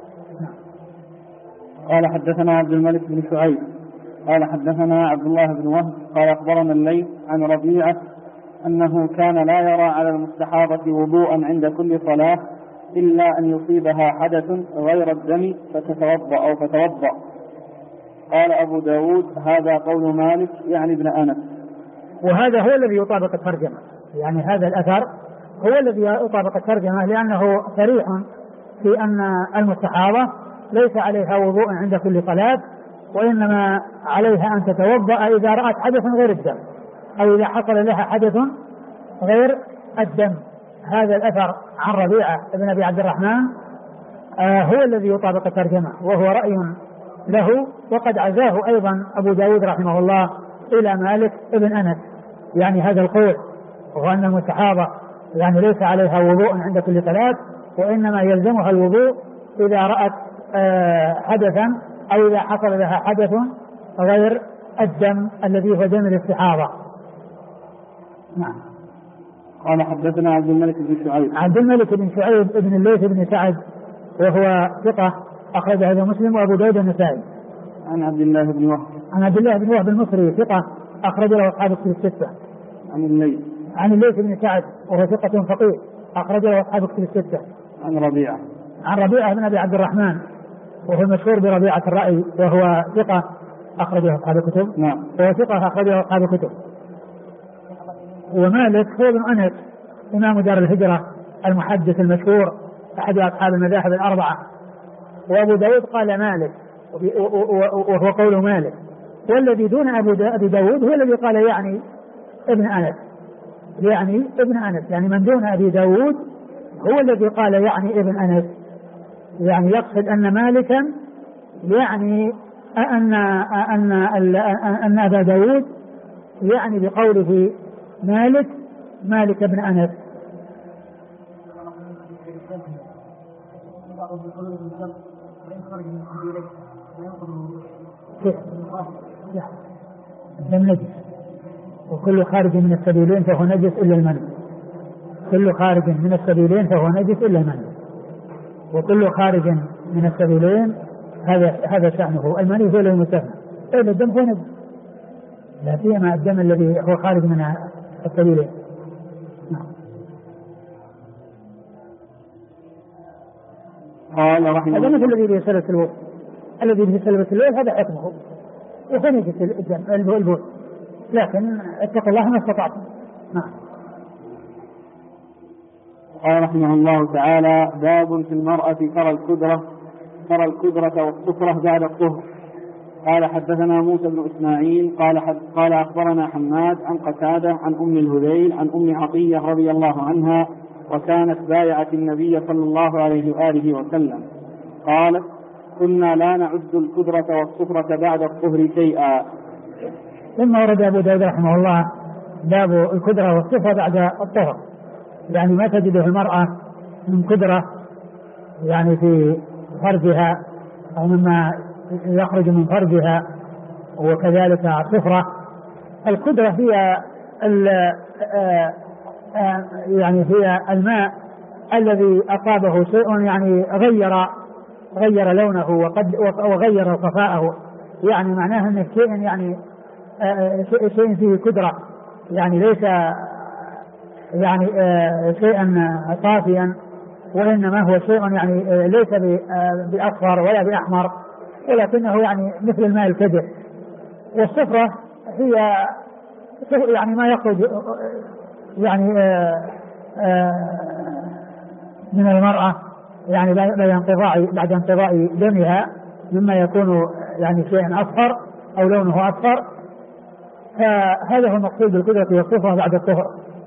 قال حدثنا عبد الملك بن شعيب قال حدثنا عبد الله بن وهب قال أخبرنا الليث عن ربيعة أنه كان لا يرى على المستحاضة وضوءا عند كل صلاة إلا أن يصيبها حدث غير الدم فتتوضأ أو فتوضأ. قال أبو داود هذا قول مالك يعني ابن أنس. وهذا هو الذي يطابق الترجمة، يعني هذا الأثر هو الذي يطابق الترجمة، لأنه صريح في أن المستحاضة ليس عليها وضوء عند كل صلاة، وإنما عليها أن تتوضأ إذا رأت حدثا غير الدم أو إذا حصل لها حدث غير الدم. هذا الأثر عن ربيعة ابن أبي عبد الرحمن هو الذي يطابق الترجمة، وهو رأي له، وقد عزاه أيضا أبو داود رحمه الله إلى مالك ابن أنس، يعني هذا القول، وهو أن المستحاضة يعني ليس عليها وضوء عند كل صلاة، وإنما يلزمها الوضوء إذا رأت حدثا أو إذا حصل لها حدث غير الدم الذي هو دم الاستحاضة. نعم. قال حدثنا عبد الملك بن شعيب. عبد الملك بن شعيب ابن الليث بن سعد وهو ثقة أخرج هذا مسلم وأبو داود النسائي. عن عبد الله بن وهب. عن عبد الله بن وهب المصري ثقة أخرج له أصحاب الكتب الستة. عن الليث بن سعد وهو ثقة فقيه أخرج له أصحاب الكتب الستة. عن ربيعة بن أبي عبد الرحمن وهو المشهور بربيعة الرأي، وهو ثقة أخرجه أصحاب الكتب. نعم. وهو ثقة أخرجه أصحاب الكتب. ومالك هو ابن أنس إمام دار الهجرة المحدث المشهور أحد أصحاب المذاهب الأربعة. وأبو داود قال مالك، وهو قول مالك. والذي دون أبي داود هو الذي قال يعني ابن أنس، يعني ابن أنس، يعني من دون أبي داود هو الذي قال يعني ابن أنس، يعني يقصد أن مالكا يعني أن أبا داود يعني بقوله مالك ابن أنس. لم نجس، وكل خارج من السبيلين فهو نجس إلا المني. كل خارج من السبيلين فهو نجس إلا المني، وكل خارج من السبيلين هذا شأنه. المني هو المستثنى، إلا الدم هو نجس، لا سيما الدم الذي هو خارج من السبيلين. قال رحمه الله هذا مثل الذي به سلبة الوضوء، الذي به سلبة الوضوء هذا حكمه وهو نجس الدم البول، لكن اتقوا الله ما استطعتم. نعم. قال رحمه الله تعالى: باب في المرأة ترى الكدرة والصفرة بعد الطهر. قال حدثنا موسى بن إسماعيل قال أخبرنا حماد عن قتادة عن أم الهذيل عن أم عطية رضي الله عنها، وكانت بايعت النبي صلى الله عليه وآله وسلم، قالت: كنا لا نعد الكدرة والصفرة بعد الطهر شيئا. ثم ورد أبو داود رحمه الله باب الكدرة والصفرة بعد الطهر، يعني ما تجده المرأة من كدرة يعني في فرجها أو مما يخرج من فرجها، وكذلك الصفرة. الكدرة هي يعني هي الماء الذي أصابه شيء يعني غير لونه وغير صفاءه، يعني معناه أن شيء يعني شيء فيه كدرة، يعني ليس يعني شيئا صافيا، وإنما هو شيء يعني ليس بأصفر ولا بأحمر، ولكنه يعني مثل الماء الكدر. والصفرة هي يعني ما يخرج يعني من المرأة يعني بعد انقضاء دمها، مما يكون يعني شيء أصفر أو لونه أصفر. فهذا هو المقصود بالكدرة والصفرة بعد الطهر.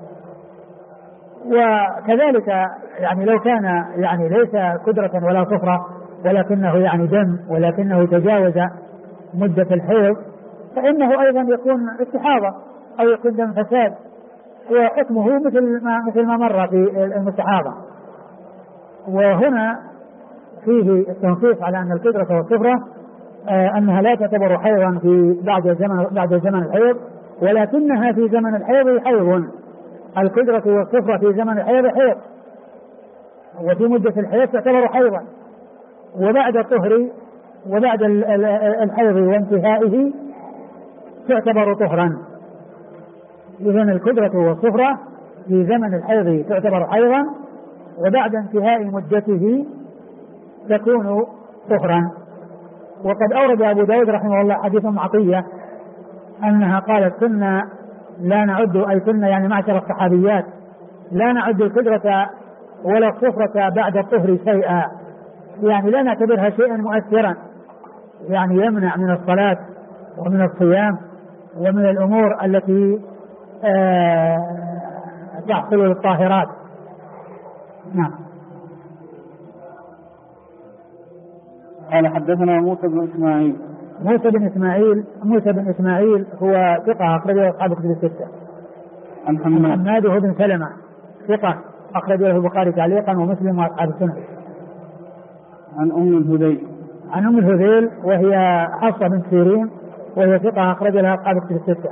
وكذلك يعني لو كان يعني ليس كدرة ولا صفرة، ولكنه يعني دم، ولكنه تجاوز مدة الحيض، فإنه أيضا يكون استحاضة أو يكون دم فساد، وحكمه مثل ما مر في المستحاضة. وهنا فيه التنصيص على أن الكدرة والصفرة أنها لا تعتبر حيضا في بعد زمن الحيض، ولكنها في زمن الحيض حيض. الكدرة والصفرة في زمن الحيض حيض، وفي مدة الحيض تعتبر حيضا، وبعد الطهر وبعد الحيض وانتهائه تعتبر طهرا. إذن الكدرة والصفرة في زمن الحيض تعتبر حيضا، وبعد انتهاء مدته تكون طهرا. وقد أورد أبو داود رحمه الله حديث عطية أنها قالت: كنا لا نعد، أي كنا يعني معشر الصحابيات لا نعد الكدرة ولا الصفرة بعد الطهر شيئا، يعني لا نعتبرها شيئا مؤثرا يعني يمنع من الصلاة ومن الصيام ومن الأمور التي تحصل للطاهرات. نعم. قال حدثنا موسى بن إسماعيل هو ثقة أخرجه أصحاب الكتب الستة. عن حماد بن سلمة ثقة أخرجه البخاري تعليقا ومسلم وأصحاب السنن. عن أم الهذيل وهي حفصة بنت سيرين، وهي ثقة أخرج لها أصحاب الكتب الستة.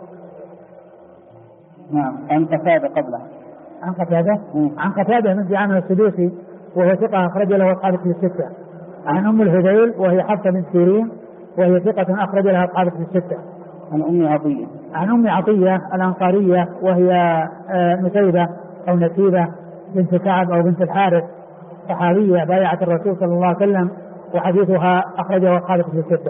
نعم. عن قتادة قبلها. عن قتادة من دعامة السدوسي، وهو ثقة أخرج له أصحاب الكتب الستة. عن أم الهذيل وهي حفصة بنت سيرين، وهي ثقة أخرج لها أصحاب الكتب الستة. عن أم عطية الأنصارية، وهي نسيبة أو نسيبة بنت كعب أو بنت الحارث، صحابية بايعت الرسول صلى الله عليه وسلم وحديثها أخرجه أصحاب الكتب الستة.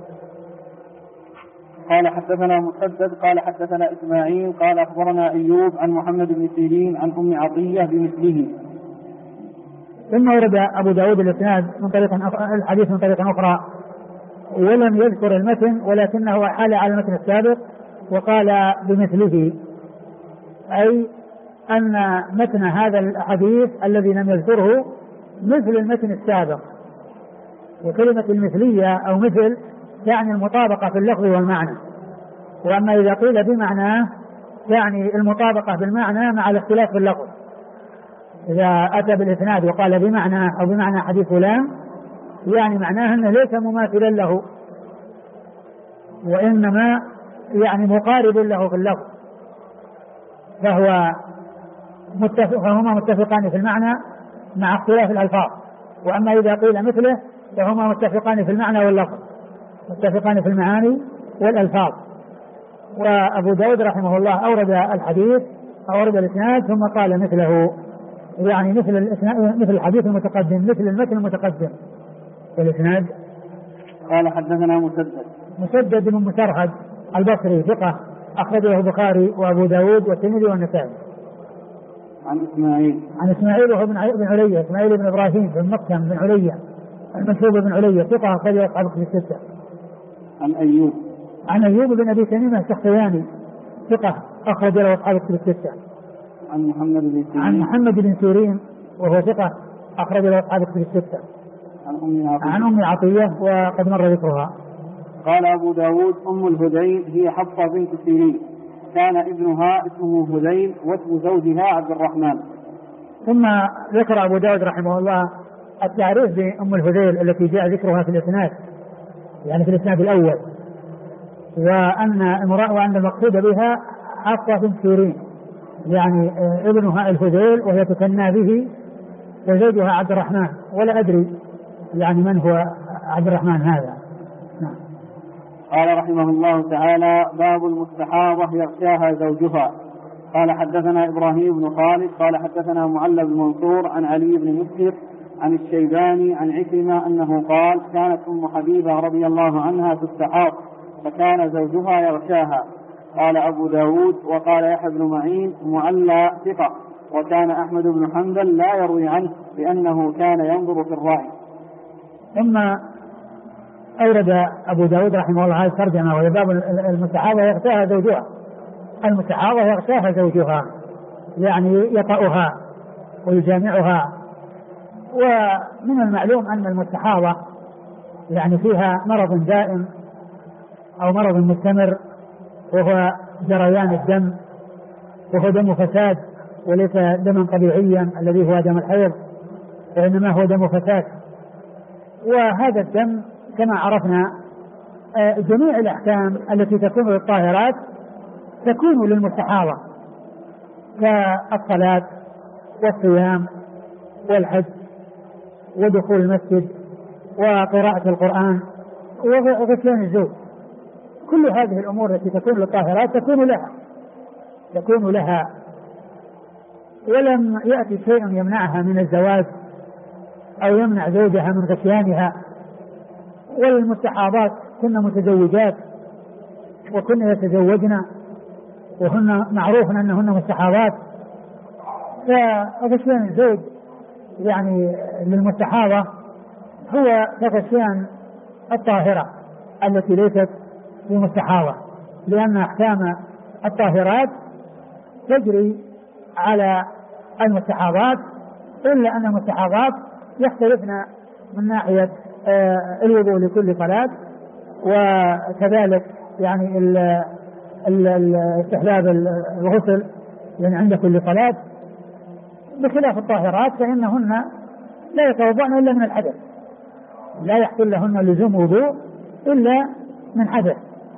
قال حدثنا مسدد قال حدثنا إسماعيل قال أخبرنا أيوب عن محمد بن سيرين عن أم عطية بمثله. ثم ورد أبو داود الإسناد من طريق الحديث من طريق أخرى ولم يذكر المتن، ولكنه أحال على المتن السابق وقال بمثله، أي أن متن هذا الحديث الذي لم يذكره مثل المتن السابق. وكلمة المثلية أو مثل يعني المطابقة في اللفظ والمعنى، وأما إذا قيل بمعناه يعني المطابقة بالمعنى مع الاختلاف في اللفظ. إذا أتى بالإسناد وقال بمعنى أو بمعنى حديث فلان يعني معناه أنه ليس مماثلا له، وإنما يعني مقارب له في اللفظ، فهما متفقان في المعنى مع اختلاف الألفاظ. وأما إذا قيل مثله فهما متفقان في المعنى واللفظ، متفقان في المعاني والألفاظ. وأبو داود رحمه الله أورد الحديث أورد الإسناد ثم قال مثله، يعني مثل الحديث المتقدم، مثل المتن المتقدم. والإسناد قال حدثنا مسدد بن مسرهد البصري ثقة أخرجه البخاري وأبو داود والترمذي والنسائي. عن إسماعيل وهو بن علية، إسماعيل بن إبراهيم بن مقسم بن علية المنسوب بن علية ثقة أخرجه أصحاب الكتب الستة. عن أيوب بن أبي تميمة السختياني ثقة أخرجه أصحاب الكتب الستة. عن محمد بن سيرين وهو ثقة أخرجه أصحاب الكتب الستة. عن أم عطية وقد مر ذكرها. قال أبو داود أم الهذيل هي حفصة بنت سيرين، كان ابنها اسمه هذيل واسم زوجها عبد الرحمن. ثم ذكر أبو داود رحمه الله التعريف بأم الهذيل التي جاء ذكرها في الإسناد، يعني في الإسناد الأول، وأن المقصود بها حفصة بنت سيرين، يعني ابنها الهذيل وهي تكنى به، وزوجها عبد الرحمن، ولا أدري يعني من هو عبد الرحمن هذا. نعم. قال رحمه الله تعالى: باب المستحاضة يغشاها زوجها. قال حدثنا إبراهيم بن خالد قال حدثنا معل بن منصور عن علي بن مسهر عن الشيباني عن عكرمة أنه قال: كانت أم حبيبة رضي الله عنها تستحاض فكان زوجها يغشاها. قال أبو داود: وقال يحيى بن معين معلى ثقة، وكان أحمد بن حنبل لا يروي عنه لأنه كان ينظر في الرأي. ثم أورد أبو داود رحمه الله هذه الترجمة، وهي باب المستحاضة يغشاها زوجها. المستحاضة يغشاها زوجها يعني يطأها ويجامعها. ومن المعلوم أن المستحاضة يعني فيها مرض دائم أو مرض مستمر، وهو جريان الدم، وهو دم فساد وليس دما طبيعيا الذي هو دم الحيض، وإنما هو دم فساد. وهذا الدم كما عرفنا جميع الأحكام التي تكون للطاهرات تكون للمستحاضة، كالصلاة والصيام والحج ودخول المسجد وقراءة القرآن وغسلان الزوج. كل هذه الأمور التي تكون للطاهرات تكون لها، ولم يأتي شيء يمنعها من الزواج أو يمنع زوجها من غشيانها. والمستحاضات كن متزوجات وكن يتزوجن، وهن معروف أنهن مستحاضات، فغشيان الزوج يعني للمستحاضة هو كغشيان الطاهرة التي ليست في مستحاضة، لأن أحكام الطاهرات تجري على المستحاضات، إلا أن المستحاضات يختلفن من ناحية الوضوء لكل صلاة، وكذلك يعني استحلاب الغسل يعني عند كل صلاة، بخلاف الطاهرات فإنهن لا يتوضأن إلا من الحدث، لا يحصل لهن لزوم وضوء إلا من حدث.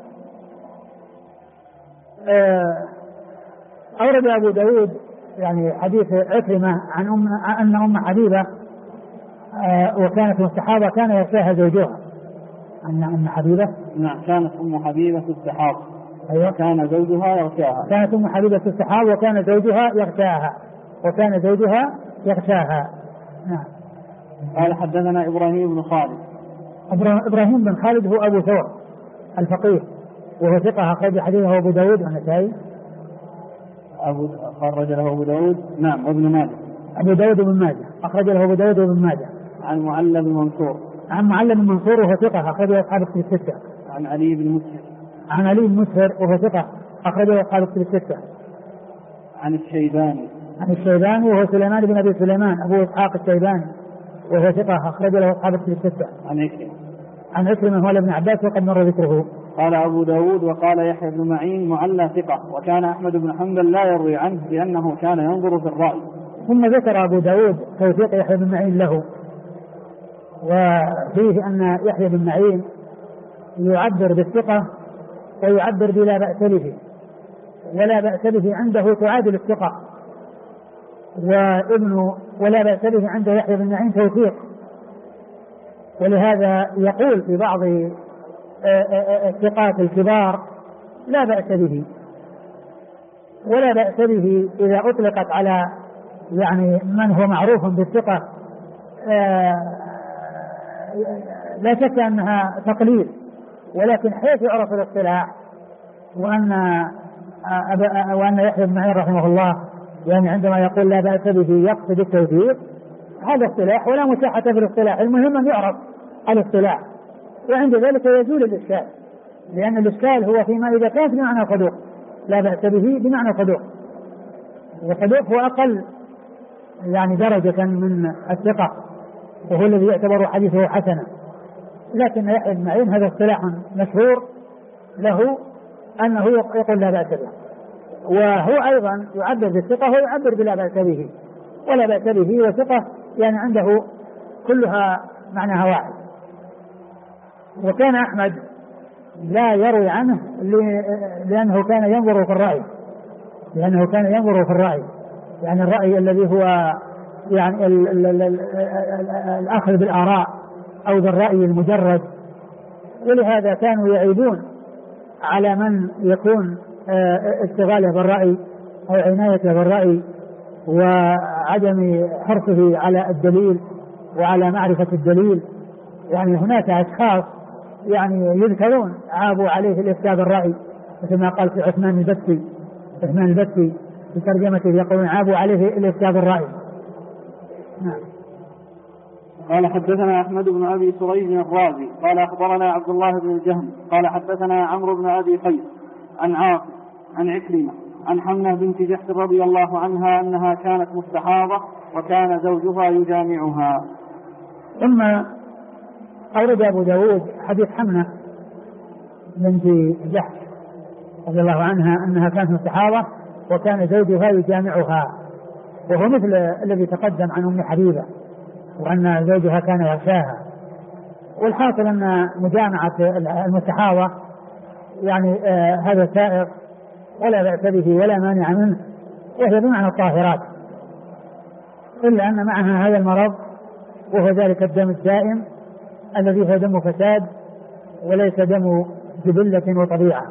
أورد أبو داود يعني حديث عكرمة عن أن أم حبيبة وكانت مستحاضة كان يغشاها زوجها. أن أم حبيبة كانت أم حبيبة تستحاض، أيوة، كان زوجها يغشاها. كانت أم حبيبة تستحاض وكان زوجها يغشاها، نعم. قال حدثنا إبراهيم بن خالد. إبراهيم بن خالد هو أبو ثور الفقيه وهو ثقة أخرج حديثه أبو داود والنسائي. خرج له أبو داود نعم وابن ماجه. أبو داود بن ماجه أخرج له أبو داود وابن ماجه. عن معل بن منصور. عن معل بن منصور وهو ثقة أخرجه أصحاب الكتب الستة. عن علي بن مسهر. عن علي بن مسهر وهو ثقة أخرجه أصحاب الكتب الستة. عن الشيباني. عن الشيباني وهو سليمان بن أبي سليمان أبو إسحاق الشيباني وهو ثقة أخرج له أصحاب الكتب الستة. عن عكرمة مولى ابن عباس وقد مر ذكره. قال أبو داود وقال يحيى بن معين معلى ثقة وكان أحمد بن حنبل لا يروي عنه لأنه كان ينظر في الرأي. ثم ذكر أبو داود توثيق يحيى بن معين له، وفيه أن يحيى بن معين يعبر بالثقة ويعبر بلا بأس به، ولا بأس به عنده تعادل الثقة، ولا بأس به عنده يحيى بن معين توثيق، ولهذا يقول في بعض الثقات الكبار لا بأس به، ولا بأس به إذا أطلقت على يعني من هو معروف بالثقة، لا شك أنها تقليل، ولكن حيث يعرف الاصطلاح وأن يحيى بن معين رحمه الله يعني عندما يقول لا بأس به يقصد التوثيق، هذا اصطلاح ولا مساحة في الاصطلاح، المهم أن يعرف الاصطلاح، وعند ذلك يزول الإشكال، لأن الإشكال هو فيما إذا كانت بمعنى صدوق، لا بأس به بمعنى صدوق، والصدوق هو أقل يعني درجة من الثقة، وهو الذي يعتبر حديثه حسنا. لكن يحيى بن معين هذا اصطلاح مشهور له أنه يقول لا بأس به، وهو أيضا يعبر بالثقة ويعبر بلا بأس به، ولا بأس به وثقة يعني عنده كلها معناها واحد. وكان أحمد لا يروي عنه لأنه كان ينظر في الرأي، يعني الرأي الذي هو يعني الأخذ بالآراء أو بالرأي المجرد، ولهذا كانوا يعيبون على من يكون اشتغاله بالرأي أو عنايته بالرأي وعدم حرصه على الدليل وعلى معرفة الدليل. يعني هناك أشخاص يعني يذكرون عابوا عليه الإفتاء بالرأي، مثل ما قال في عثمان البتي في ترجمته يقولون عابوا عليه الإفتاء بالرأي. نعم. قال حدثنا أحمد بن أبي سريج الرازي قال أخبرنا عبد الله بن الجهم قال حدثنا عمرو بن أبي قيس عن عاصم عن عكرمة عن حمنة بنت جحش رضي الله عنها أنها كانت مستحاضة وكان زوجها يجامعها. ثم أورد أبو داود حديث حمنة بنت جحش رضي الله عنها أنها كانت مستحاضة وكان زوجها يجامعها، وهو مثل الذي تقدم عن أم حبيبة وأن زوجها كان يغشاها. والحاصل أن مجامعة المستحاضة يعني هذا سائغ ولا بأس به ولا مانع منه، وهي بمعنى الطاهرات، إلا أن معها هذا المرض وهو ذلك الدم الدائم الذي هو دم فساد وليس دم جبلة وطبيعة.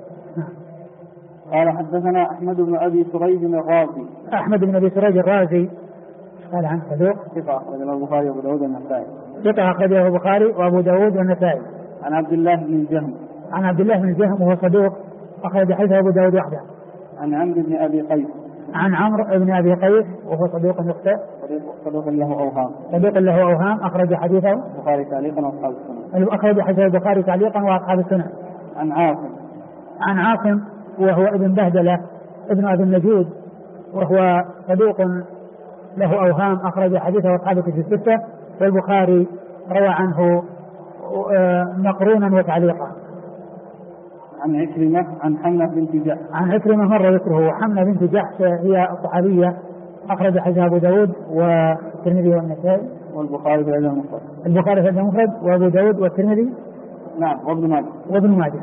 قال حدثنا أحمد بن أبي سريج الرازي. أحمد بن أبي سريج الرازي قال عن صدوق ثقة أخرجه البخاري وأبو داود والنسائي. ثقة أخرجه البخاري وأبو داود والنسائي. عن عبد الله بن الجهم. عن عبد الله بن الجهم وهو صدوق أخرج حديثه أبو داود وحده. عن عمرو بن أبي قيس. عن عمرو بن أبي قيس وهو صدوق يخطئ. صدوق له أوهام. صدوق له أوهام أخرج حديثه البخاري تعليقا وأصحاب السنن. أخرج حديثه البخاري تعليقا وأصحاب السنن. عن عاصم. عن عاصم وهو ابن بهدلة ابن أبي النجود وهو صدوق له أوهام أخرج حديثه أصحاب الكتب الستة، والبخاري روى عنه مقرونا وتعليقا. عن عكرمة عن حمنة بنت جحش. عن عكرمة مر ذكره. وحمنة بنت جحش هي صحابية أخرج حديثها أبو داود والترمذي والنسائي والبخاري في الأدب المفرد. البخاري في الأدب المفرد وأبو داود والترمذي نعم وابن ماجه.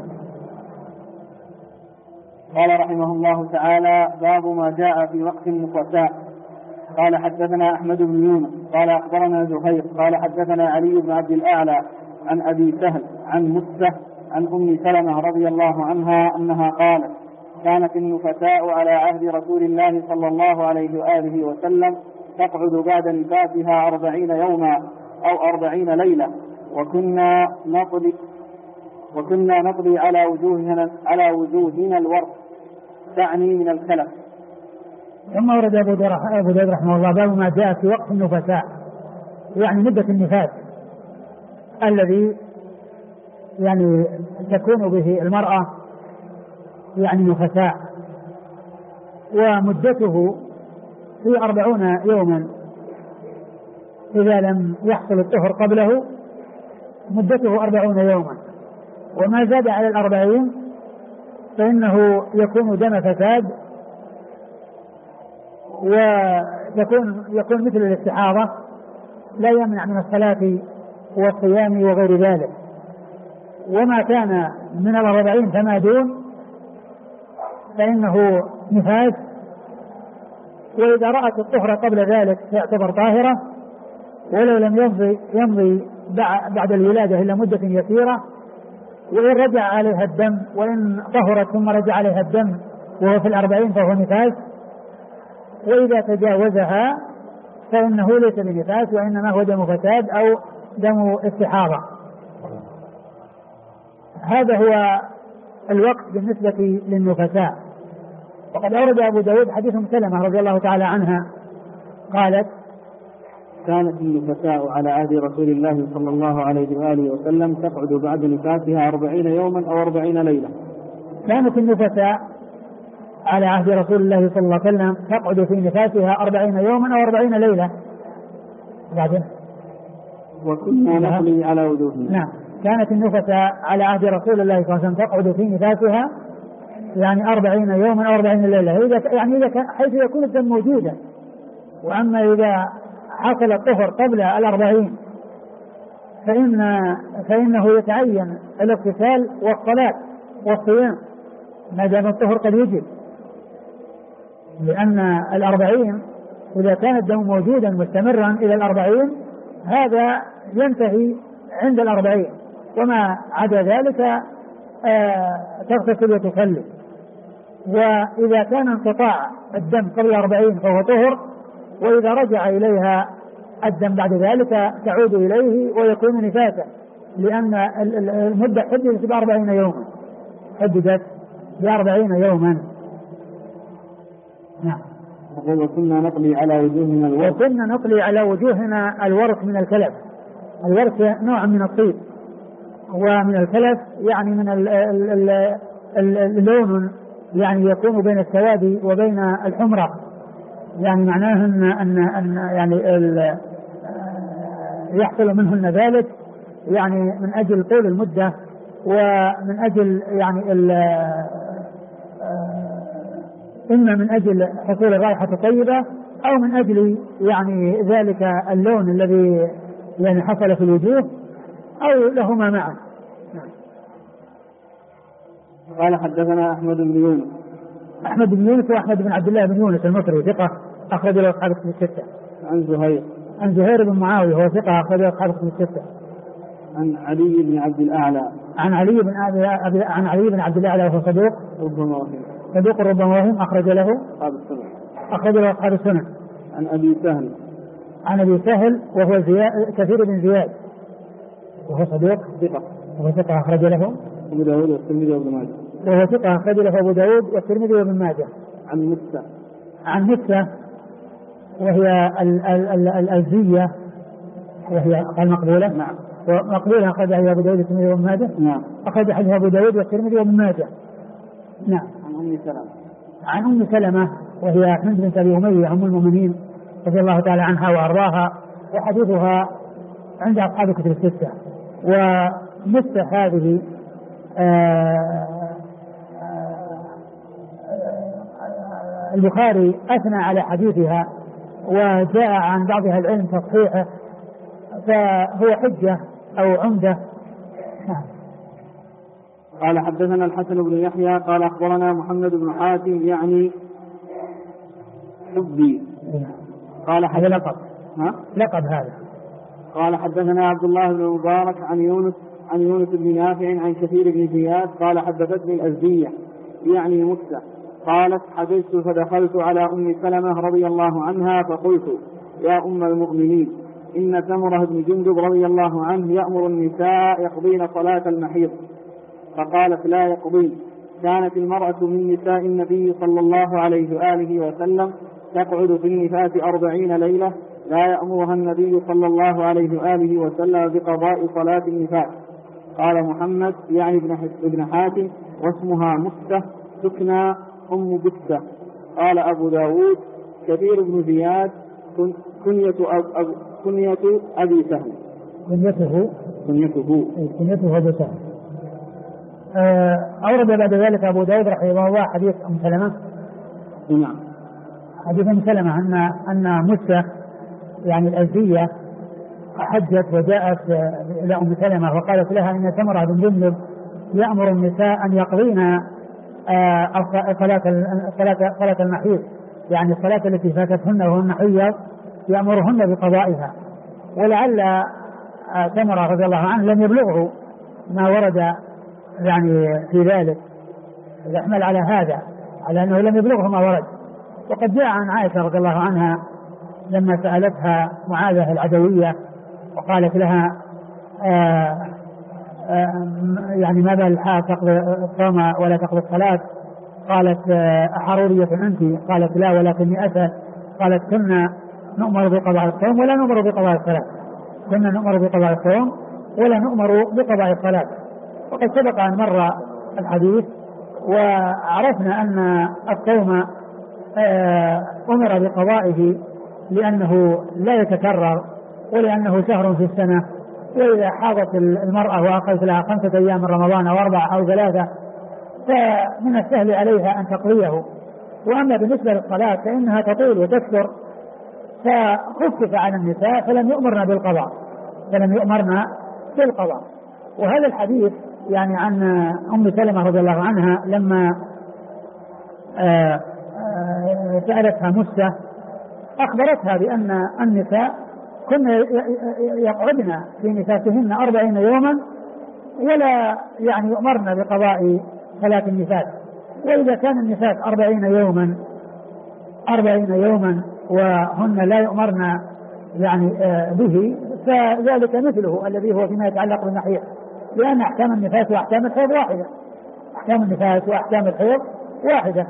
قال رحمه الله تعالى: باب ما جاء في وقت النفساء. قال حدثنا أحمد بن يونس قال أخبرنا زهير قال حدثنا علي بن عبد الأعلى عن أبي سهل عن مسة عن أم سلمة رضي الله عنها أنها قالت: كانت النفساء على عهد رسول الله صلى الله عليه وآله وسلم تقعد بعد نفاسها 40 يوما أو 40 ليلة، وكنا نقضي على وجوهنا الورق، تعني من الخلف. ثم ورد أبو داود رحمه الله باب ما جاء في وقت النفساء، يعني مدة النفاس الذي يعني تكون به المرأة يعني نفساء، ومدته في 40 يوما إذا لم يحصل الطهر قبله، مدته 40 يوما، وما زاد على 40 فإنه يكون دم فساد، ويكون مثل الاستحاضة لا يمنع من الصلاة والصيام وغير ذلك. وما كان من 40 فما دون فإنه نفاس، وإذا رأت الطهر قبل ذلك تعتبر طاهرة، ولو لم يمضي بعد الولادة إلا مدة يسيرة، وإن رجع عليها الدم، وإن طهرت ثم رجع عليها الدم وهو في 40 فهو نفاس، وإذا تجاوزها فإنه ليس بنفاس، وإنما هو دم فساد أو دم استحاضة. هذا هو الوقت بالنسبة للنفساء. وقد أورد أبو داود حديث سلمة رضي الله تعالى عنها قالت: كانت النفساء على عهد رسول الله صلى الله عليه وآله وسلم تقعد بعد نفاسها 40 يوما أو 40 ليلة. كانت النفساء على عهد رسول الله صلى الله عليه وسلم تقعد في نفاسها 40 يوما أو 40 ليلة. بعدين وكنا نقضي على وجوهنا. نعم، كانت النفساء على عهد رسول الله صلى الله عليه وسلم تقعد في نفاسها يعني 40 يوما أو 40 ليلة، يعني إذا حيث يكون الدم موجودا. وأما إذا حصل الطهر قبل 40 فإنه يتعين الاغتسال والصلاة والصيام ما دام الطهر قد يجب، لأن 40 إذا كان الدم موجودا مستمرا إلى 40 هذا ينتهي عند 40، وما عدا ذلك تغتسل وتصلي. وإذا كان انقطاع الدم قبل 40 فهو طهر، وإذا رجع إليها الدم بعد ذلك تعود إليه ويكون نفاسا، لأن المدة حددت ب40 يوما، حددت ب40 يوما. نعم. وكنا نقضي على وجوهنا الورق. وكنا نقضي على وجوهنا الورق من الكلف. الورق نوع من الطيب، ومن الكلف يعني من اللون يعني يكون بين السواد وبين الحمرة، يعني معناه أن يعني يحصل منهن ذلك يعني من أجل طول المدة، ومن أجل يعني إما من أجل حصول الرائحة الطيبة، أو من أجل يعني ذلك اللون الذي يعني حصل في الوجوه، أو لهما معا. قال حدثنا أحمد بن يونس. أحمد بن يونس وأحمد بن عبد الله بن يونس المصري ثقة أخرج له أصحاب الكتب الستة. عن زهير بن معاوية وهو ثقة أخرج له أصحاب الكتب الستة. عن علي بن عبد الأعلى. عن علي بن عبد الأعلى وهو صدوق ربما وهم أخرج له أصحاب السنن. عن أبي سهل وهو كثير بن زياد وهو صدوق وهو ثقة أخرج له أبو داود والترمذي وابن ماجه. وهو ثقة أخرج له أبو داود والترمذي وابن ماجه. عن متة وهي الأزية وهي قال مقبولة. نعم. ومقبولة أخرجها أبو داود والترمذي وابن ماجه. نعم. أخرج حديث أبو داود والترمذي وابن ماجه. نعم. عن أم سلمة وهي هند بنت أبي أمية أم المؤمنين رضي الله تعالى عنها وأرضاها، وحديثها عند أصحاب الكتب الستة. ومتة هذه البخاري أثنى على حديثها، وجاء عن بعضها العلم تصحيحه، فهو حجة أو عمدة. قال حدثنا الحسن بن يحيى قال أخبرنا محمد بن حاتم يعني حبي. قال هذا لقب هذا. قال حدثنا عبد الله بن مبارك عن يونس بن نافع عن كثير بن زياد قال حدثتني الأزدية يعني مكة قالت حدثت فدخلت على أم سلمة رضي الله عنها فقلت: يا أم المؤمنين إن سمرة بن جندب رضي الله عنه يأمر النساء يقضين صلاة المحيض، فقالت لا يقضين. كانت المرأة من نساء النبي صلى الله عليه وآله وسلم تقعد في النفاس 40 ليلة لا يأمرها النبي صلى الله عليه وآله وسلم بقضاء صلاة النفاس. قال محمد يعني ابن حاتم واسمها مستة سكنى أم بستة. قال أبو داود كثير بن زياد كنية أبي سهل. كنيته أبي سهل. أورد بعد ذلك أبو داود رحمه الله حديث أم سلمة. نعم. حديث أم سلمة أن مستة يعني الأزدية حجت وجاءت إلى أم سلمة وقالت لها إن سمرة بن جندب يأمر النساء أن يقضين صلاة المحيض، يعني الصلاة التي فاتتهن وهن حيض يأمرهن بقضائها. ولعل سمرة رضي الله عنه لم يبلغه ما ورد يعني في ذلك، يحمل على هذا على أنه لم يبلغه ما ورد. وقد جاء عن عائشة رضي الله عنها لما سألتها معاذة العدوية وقالت لها يعني ماذا الحال تقضي الصوم ولا تقضي الصلاة؟ قالت أحرورية أنت؟ قالت لا ولكني أسأل. قالت كنا نؤمر بقضاء الصوم ولا نؤمر بقضاء الصلاة. كنا نؤمر بقضاء الصوم ولا نؤمر بقضاء الصلاة. وقد سبق أن مر الحديث وعرفنا أن الصوم أمر بقضائه لأنه لا يتكرر ولأنه شهر في السنة، وإذا حاضت المرأة وأقلت لها 5 أيام من رمضان أو 4 أو 3 فمن السهل عليها أن تقضيه. وأما بالنسبة للصلاة فإنها تطول وتكثر فخفف على النساء فلم يؤمرنا بالقضاء. وهذا الحديث يعني عن أم سلمة رضي الله عنها لما سألتها مستة أخبرتها بأن النساء كن يقعدن في نفاسهن 40 يوما ولا يعني يؤمرن بقضاء صلاة النفاس. وإذا كان النفاس 40 يوما وهن لا يؤمرن يعني به فذلك مثله الذي هو فيما يتعلق بالمحيض، لأن أحكام النفاس وأحكام الحيض واحدة. أحكام النفاس وأحكام الحيض واحدة.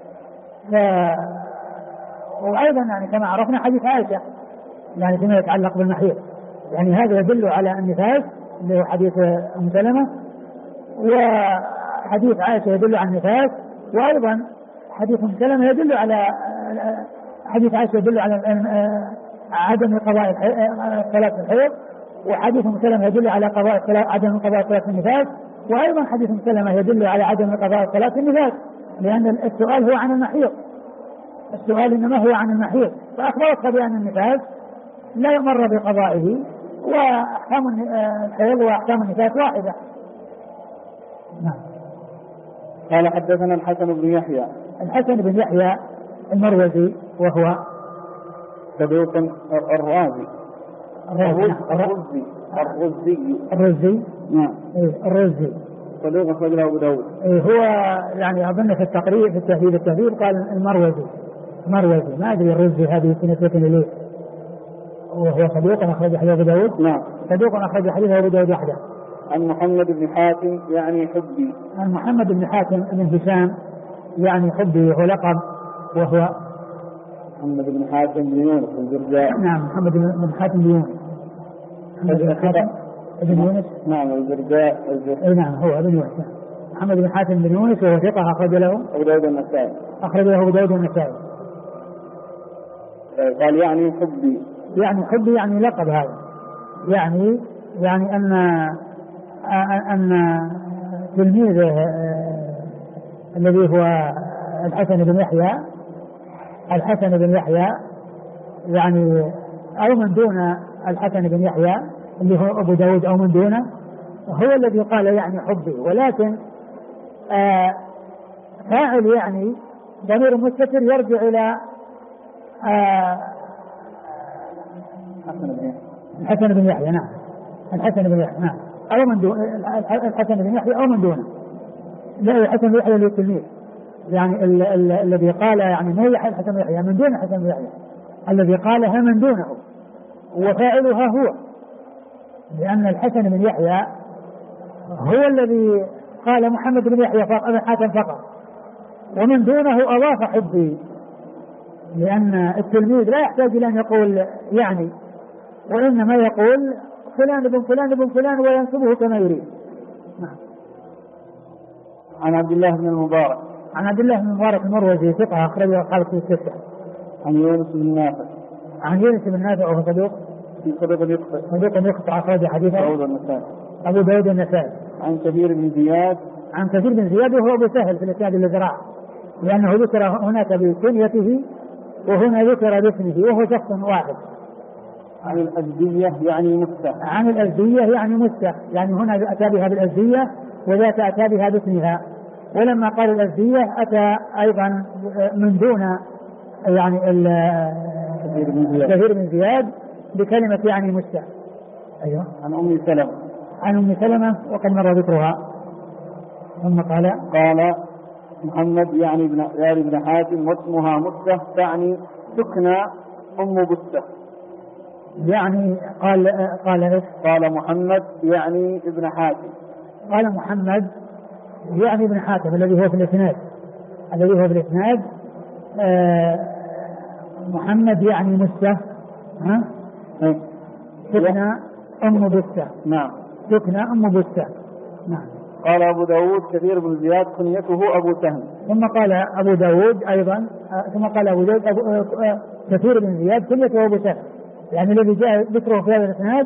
وأيضا يعني كما عرفنا حديث عائشة يعني فيما يتعلق بالمحيض، يعني هذا يدل على النفاس اللي هو حديث أم سلمة، وحديث عائشة يدل على النفاس، وأيضا حديث أم سلمة يدل على حديث عائشة يدل على عدم قضاء صلاة الحيض، وحديث أم سلمة يدل على عدم قضاء صلاة النفاس، وأيضا حديث أم سلمة يدل على عدم قضاء صلاة النفاس، لأن السؤال هو عن المحيض، السؤال إنما هو عن المحيض، فأخبرتها بأن النفاس لا يمر بقضائه وأحكام الحيض وأحكام النفاس واحدة. نعم. قال حدثنا الحسن بن يحيى المروزي وهو صدوق الرازي. نعم الرزي صدوق أخرج له أبو داود. هو يعني أظن في التقريب في التهذيب قال المروزي ما أدري الرزي هذه نسبة إليه، وهو صدوق أخرج حديث أبو داود. نعم صدوق أخرج حديث أبو داود وحده. عن محمد بن حاتم يعني حبي. عن محمد بن حاتم بن هشام يعني حبي وهو لقب، وهو محمد بن حاتم بن يونس الجرجاء. نعم محمد بن حاتم بن يونس. محمد بن حاتم بن يونس. نعم الجرجاء. نعم هو ابن يونس. محمد بن حاتم بن يونس وهو ثقة أخرج له أبو داود النسائي. قال يعني حبي يعني لقب هذا، يعني أن تلميذه الذي هو الحسن بن يحيى يعني أو من دون الحسن بن يحيى اللي هو أبو داود أو من دونه هو الذي قال يعني حبي، ولكن فاعل يعني ضمير مستتر يرجع إلى الحسن بن يحيى. نعم الحسن بن يحيى نعم أو من دون الحسن بن يحيى أو من دونه. لا الحسن بن يحيى للتلميذ يعني الذي قال يعني ما هي الحسن بن يحيى من دون الحسن بن يحيى، الذي قالها من دونه وفاعلها هو، لأن الحسن بن يحيى هو الذي قال محمد بن يحيى أبي حاتم فقط، ومن دونه أضاف حبي، لأن التلميذ لا يحتاج إلى أن يقول يعني، وإنما يقول فلان بن فلان بن فلان وينسبه كما يريد. عن عبد الله بن المبارك. عن عبد الله بن المبارك المروزي ثقة أخرجه أصحاب الكتب الستة. عن يونس بن نافع. عن يونس بن نافع وهو صدوق يخطئ أخرج حديثه أبو داود النسائي. عن كثير بن زياد. عن كثير بن زياد وهو أبو سهل في الإسناد الذراع، لأنه ذكر هناك بكنيته وهنا ذكر باسمه وهو شخص واحد. عن الأزدية يعني مستة. عن الأزدية يعني مستة، يعني هنا أتى بها بالأزدية وذاك أتى بها باسمها، ولما قال الأزدية أتى أيضا من دون يعني كثير بن زياد بكلمة يعني مستة. أيوة. عن أم سلمة. عن أم سلمة وقد مر ذكرها. ثم قال محمد يعني ابن حاتم واسمها مستة تعني سكنى أم بستة. يعني قال محمد يعني ابن حاتم. قال محمد يعني ابن حاتم الذي هو في الإسناد محمد يعني مستة سكنى أم بستة. نعم. سكنى أم بستة. نعم. قال أبو داود كثير بن زياد كنيته أبو سهم. ثم قال أبو داود أيضا كثير بن زياد كنيته أبو سهم، يعني الذي جاء ذكره في هذا الإسناد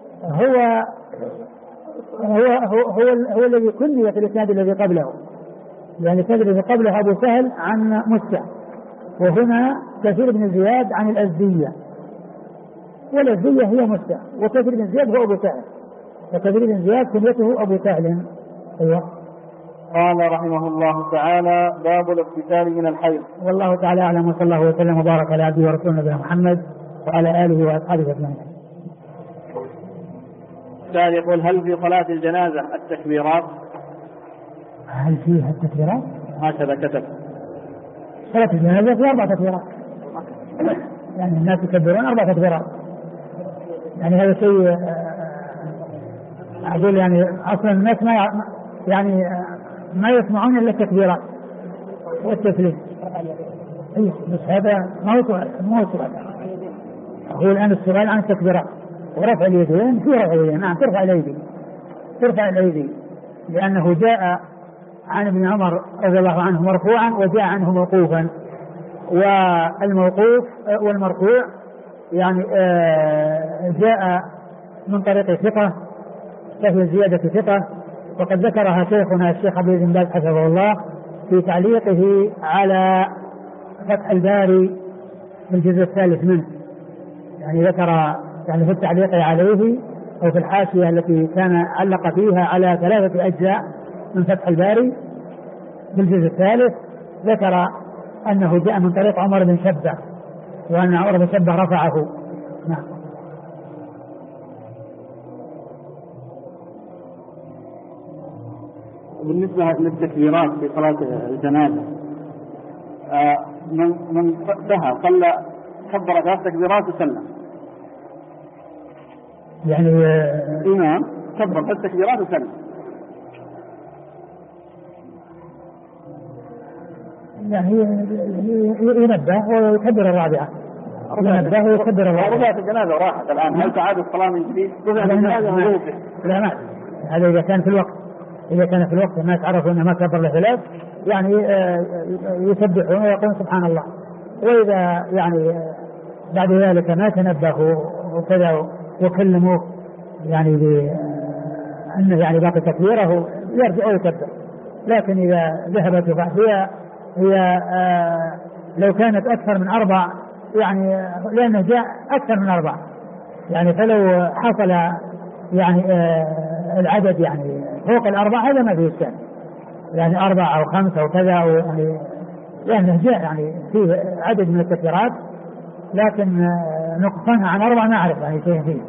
هو الذي كني في الإسناد الذي قبله، يعني الإسناد الذي قبله أبو سهل عن مستة، وهنا كثير بن زياد عن الأزدية، والأزدية هي مستة، وكثير بن زياد هو أبو سهل، وكثير بن زياد كنيته أبو سهل. أيوة. قال رحمه الله تعالى باب الاغتسال من الحيض. والله تعالى أعلم، وصلى الله وسلم وبارك على عبده ورسوله نبينا محمد وعلى آله وأصحابه أجمعين. السائل يقول هل في صلاة الجنازة التكبيرات؟ هل فيها التكبيرات؟ هكذا كتب. صلاة الجنازة في 4 تكبيرات، يعني الناس يكبرون 4 تكبيرات، يعني هذا شيء أقول يعني أصلا الناس ما يسمعون إلا التكبيرات والتسليم. بس هذا ما هو سؤال. هو الآن السؤال عن التكبيرات ورفع اليدين. في رفع اليدين، نعم ترفع الأيدي لأنه جاء عن ابن عمر رضي الله عنه مرفوعا وجاء عنه موقوفا، والموقوف والمرفوع يعني جاء من طريق ثقة، فهي زيادة ثقة، وقد ذكرها شيخنا الشيخ عبد بن باز حفظه الله في تعليقه على فتح الباري في الجزء الثالث منه، يعني ذكر يعني في التعليق عليه أو في الحاشية التي كان علق فيها على 3 أجزاء من فتح الباري في الجزء الثالث، ذكر أنه جاء من طريق عمر بن شبة، وأن عمر بن شبة رفعه. نعم. بالنسبة للتكبيرات في صلاة الجنازة من صلى كبر 3 تكبيرات وسلم، يعني الإمام كبر 3 تكبيرات وسلم، يعني ينبه ويكبر الرابعة. ينبه ويكبر الرابعة. ربعت الجنازة وراحت الآن، هل تعاد الصلاة من جديد؟ لا ما هذا إذا كان في الوقت، الناس عرفوا أنه ما كبر ل3 يعني يسبحون ويقولون سبحان الله، وإذا يعني بعد ذلك ما تنبهوا وكذا وكلموا يعني أنه يعني باقي تكبيره يرجع ويكبر. لكن إذا ذهبت هي لو كانت أكثر من 4 يعني لأنه جاء أكثر من 4 يعني، فلو حصل يعني العدد يعني فوق 4 هذا ما فيه إشكال، يعني 4 أو 5 أو كذا، يعني لأنه جاء يعني فيه عدد من التكبيرات، لكن نقصانها عن 4 ما أعرف يعني شيء فيه.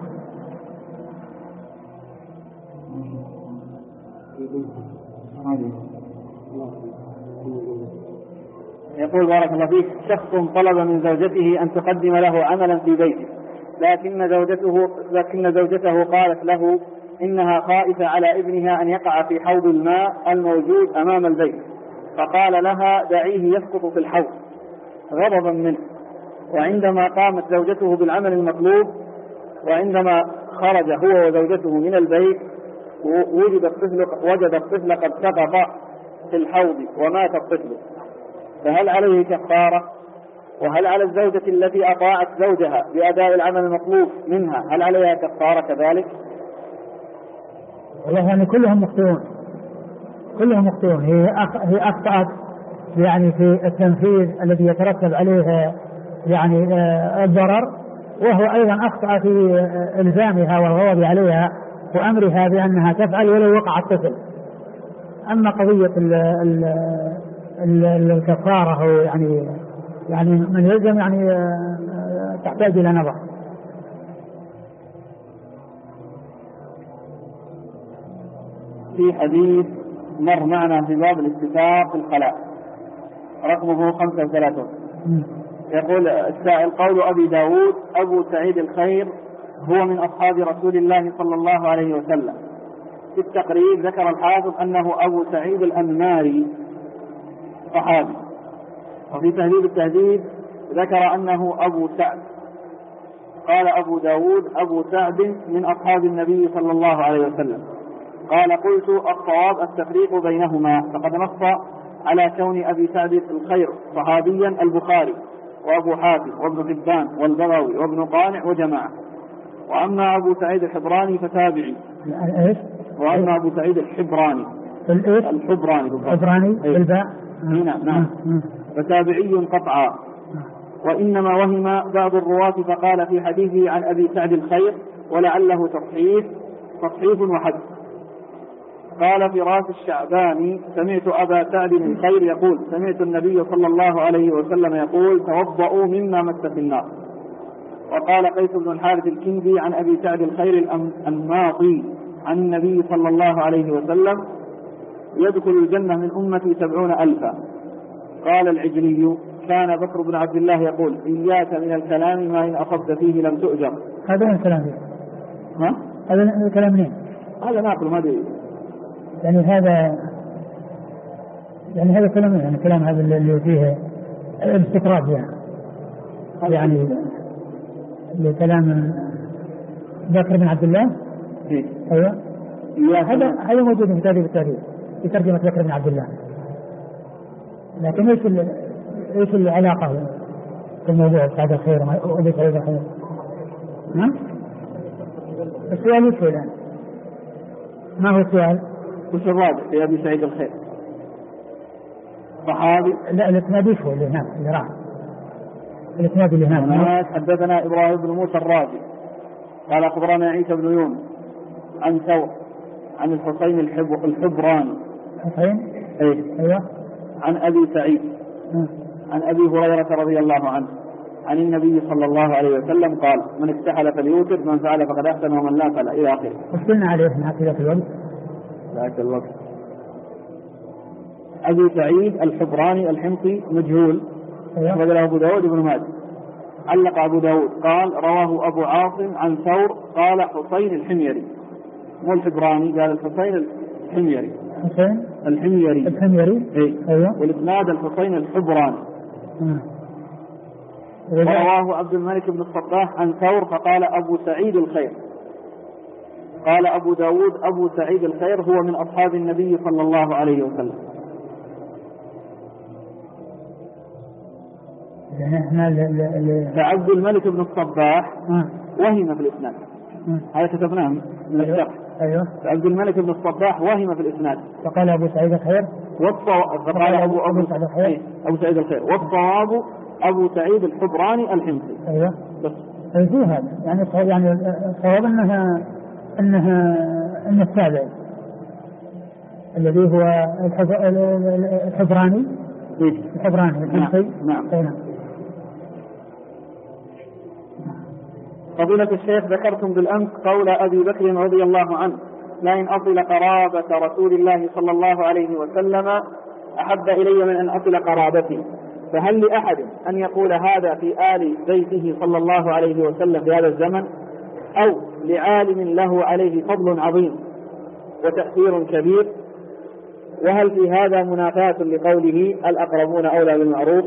يقول بارك الله فيك شخص طلب من زوجته أن تقدم له عملا في بيته لكن زوجته قالت له إنها خائفة على ابنها أن يقع في حوض الماء الموجود أمام البيت، فقال لها دعيه يسقط في الحوض غضبا منه. وعندما قامت زوجته بالعمل المطلوب، وعندما خرج هو وزوجته من البيت، وجد الطفل قد سقط في الحوض ومات الطفل، فهل عليه كفارة؟ وهل على الزوجة التي أطاعت زوجها بأداء العمل المطلوب منها هل عليها كفارة كذلك؟ والله يعني كلهم مخطئون. هي أخطأت يعني في التنفيذ الذي يترتب عليه يعني الضرر، وهو أيضا أخطأ في إلزامها والغضب عليها وأمرها بأنها تفعل ولو وقع الطفل. أما قضية الكفارة يعني من يلزم يعني تحتاج إلى نظر. في حديث مر معنا في باب الاستتار في الخلاء رقمه 35، يقول السائل: قول أبي داود أبو سعيد الخير هو من أصحاب رسول الله صلى الله عليه وسلم. في التقريب ذكر الحافظ أنه أبو سعيد الأنماري صحابي، وفي تهذيب التهذيب ذكر أنه أبو سعد. قال أبو داود أبو سعد من أصحاب النبي صلى الله عليه وسلم. قال: قلت الصواب التفريق بينهما، فقد نص على كون أبي سعد الخير صحابيا البخاري وأبو حاتم وابن حبان والبغوي وابن قانع وجماعة. وأما أبو سعيد الحبراني فتابعي. وأما أبو سعيد الحبراني بالباء نعم فتابعي قطعا، وإنما وهم بعض الرواة فقال في حديثه عن أبي سعد الخير ولعله تصحيف وحدث. قال فراس الشعباني: سمعت أبا سعد الخير يقول: سمعت النبي صلى الله عليه وسلم يقول: توضؤوا مما مست النار. وقال قيس بن الحارث الكندي عن أبي سعد الخير الأنماطي عن النبي صلى الله عليه وسلم: يدخل الجنة من أمتي 70,000. قال العجلي: كان بكر بن عبد الله يقول: إياك من الكلام ما إن أصبت فيه لم تؤجر. هذا من الكلام فيه. هذا الكلام منين؟ هذا ناقل ما أدري. يعني هذا كلام، يعني كلام هذا اللي فيه الاستطراد، يعني لكلام بكر بن عبد الله. ايوه هذا موجود في كتاب التاريخ في ترجمة بكر بن عبد الله، لكن ايش العلاقة في الموضوع سعد الخير وابي سعيد الخير؟ السؤال ايش هو الآن؟ ما هو السؤال؟ وش الرابع في أبي سعيد الخير؟ صحابي. لا الاسناد ايش هو اللي هناك اللي راح؟ الاسناد اللي هناك حدثنا إبراهيم بن موسى الرازي قال أخبرنا عيسى بن يونس عن ثور عن الحسين الحبراني. حسين؟ ايوه. عن أبي سعيد عن أبي هريرة رضي الله عنه عن النبي صلى الله عليه وسلم قال: من اكتحل فليوتر، من فعل فقد أحسن، ومن لا فلا، إلى آخره. قلنا عليه هناك ذاك الوقت. أبي سعيد الحبراني الحمصي مجهول، أخرجه أبو داود بن ماجه. علق أبو داود قال: رواه أبو عاصم عن ثور قال حسين الحميري، مو الحبراني، قال الحسين الحميري. حسين الحميري. أيوة. والإسناد الحسين الحبراني. ورواه عبد الملك بن الصباح عن ثور فقال أبو سعيد الخير. قال أبو داود أبو سعيد الخير هو من أصحاب النبي صلى الله عليه وسلم. فعبد الملك بن الصباح وهم في الإسناد، هذا كتبناه من الشرح. أيوة. عبد الملك بن الصباح وهم في الإسناد، فقال أبو سعيد الخير فقال أبو سعيد الخير، والصواب أبو سعيد الحبراني الحمصي. أيوة. بس هذا يعني الصواب أنه التابعي الذي هو الحبراني الحمصي. نعم. فضيلة الشيخ، ذكرتم بالأمس قول أبي بكر رضي الله عنه: لئن أصل قرابة رسول الله صلى الله عليه وسلم أحب إلي من أن أصل قرابتي. فهل لأحد أن يقول هذا في آل بيته صلى الله عليه وسلم في هذا الزمن، أو لعالم له عليه فضل عظيم وتأثير كبير؟ وهل في هذا منافاة لقوله الأقربون أولى بالمعروف؟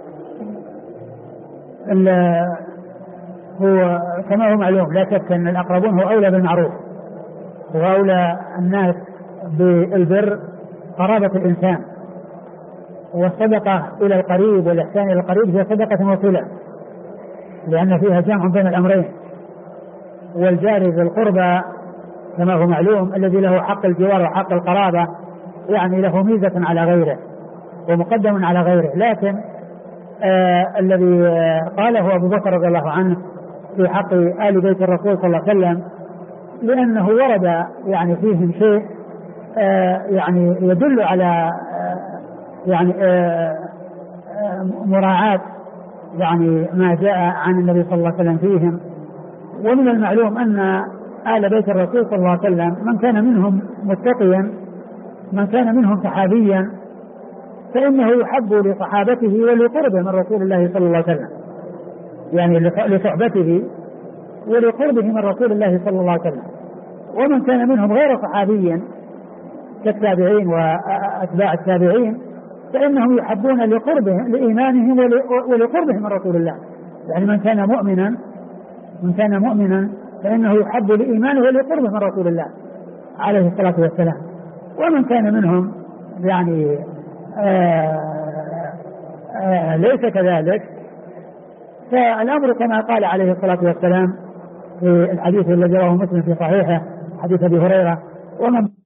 هو كما هو معلوم لا شك أن الأقربون هو أولى بالمعروف، وأولى الناس بالبر قرابة الإنسان، والصدقة إلى القريب والإحسان إلى القريب هي صدقة وصلة، لأن فيها جمع بين الأمرين. والجار ذي القربى كما هو معلوم الذي له حق الجوار وحق القرابة يعني له ميزة على غيره ومقدم على غيره، لكن الذي قاله أبو بكر رضي الله عنه في حق آل بيت الرسول صلى الله عليه وسلم لأنه ورد يعني فيهم شيء يعني يدل على يعني مراعاة يعني ما جاء عن النبي صلى الله عليه وسلم فيهم. ومن المعلوم أن آل بيت الرسول صلى الله عليه وسلم من كان منهم متقيا، من كان منهم صحابيا، فإنه يحب لصحابته ولقربه من رسول الله صلى الله عليه وسلم، يعني لصحبته ولقربه من رسول الله صلى الله عليه وسلم. ومن كان منهم غير صحابيا كالتابعين وأتباع التابعين فإنهم يحبون لقربهم لإيمانهم ولقربهم من رسول الله، يعني من كان مؤمنا فإنه يحب لإيمانه ولقربه من رسول الله عليه الصلاة والسلام. ومن كان منهم يعني ليس كذلك فالأمر كما قال عليه الصلاة والسلام في الحديث الذي رواه مسلم في صحيحه حديث أبي هريرة: ومن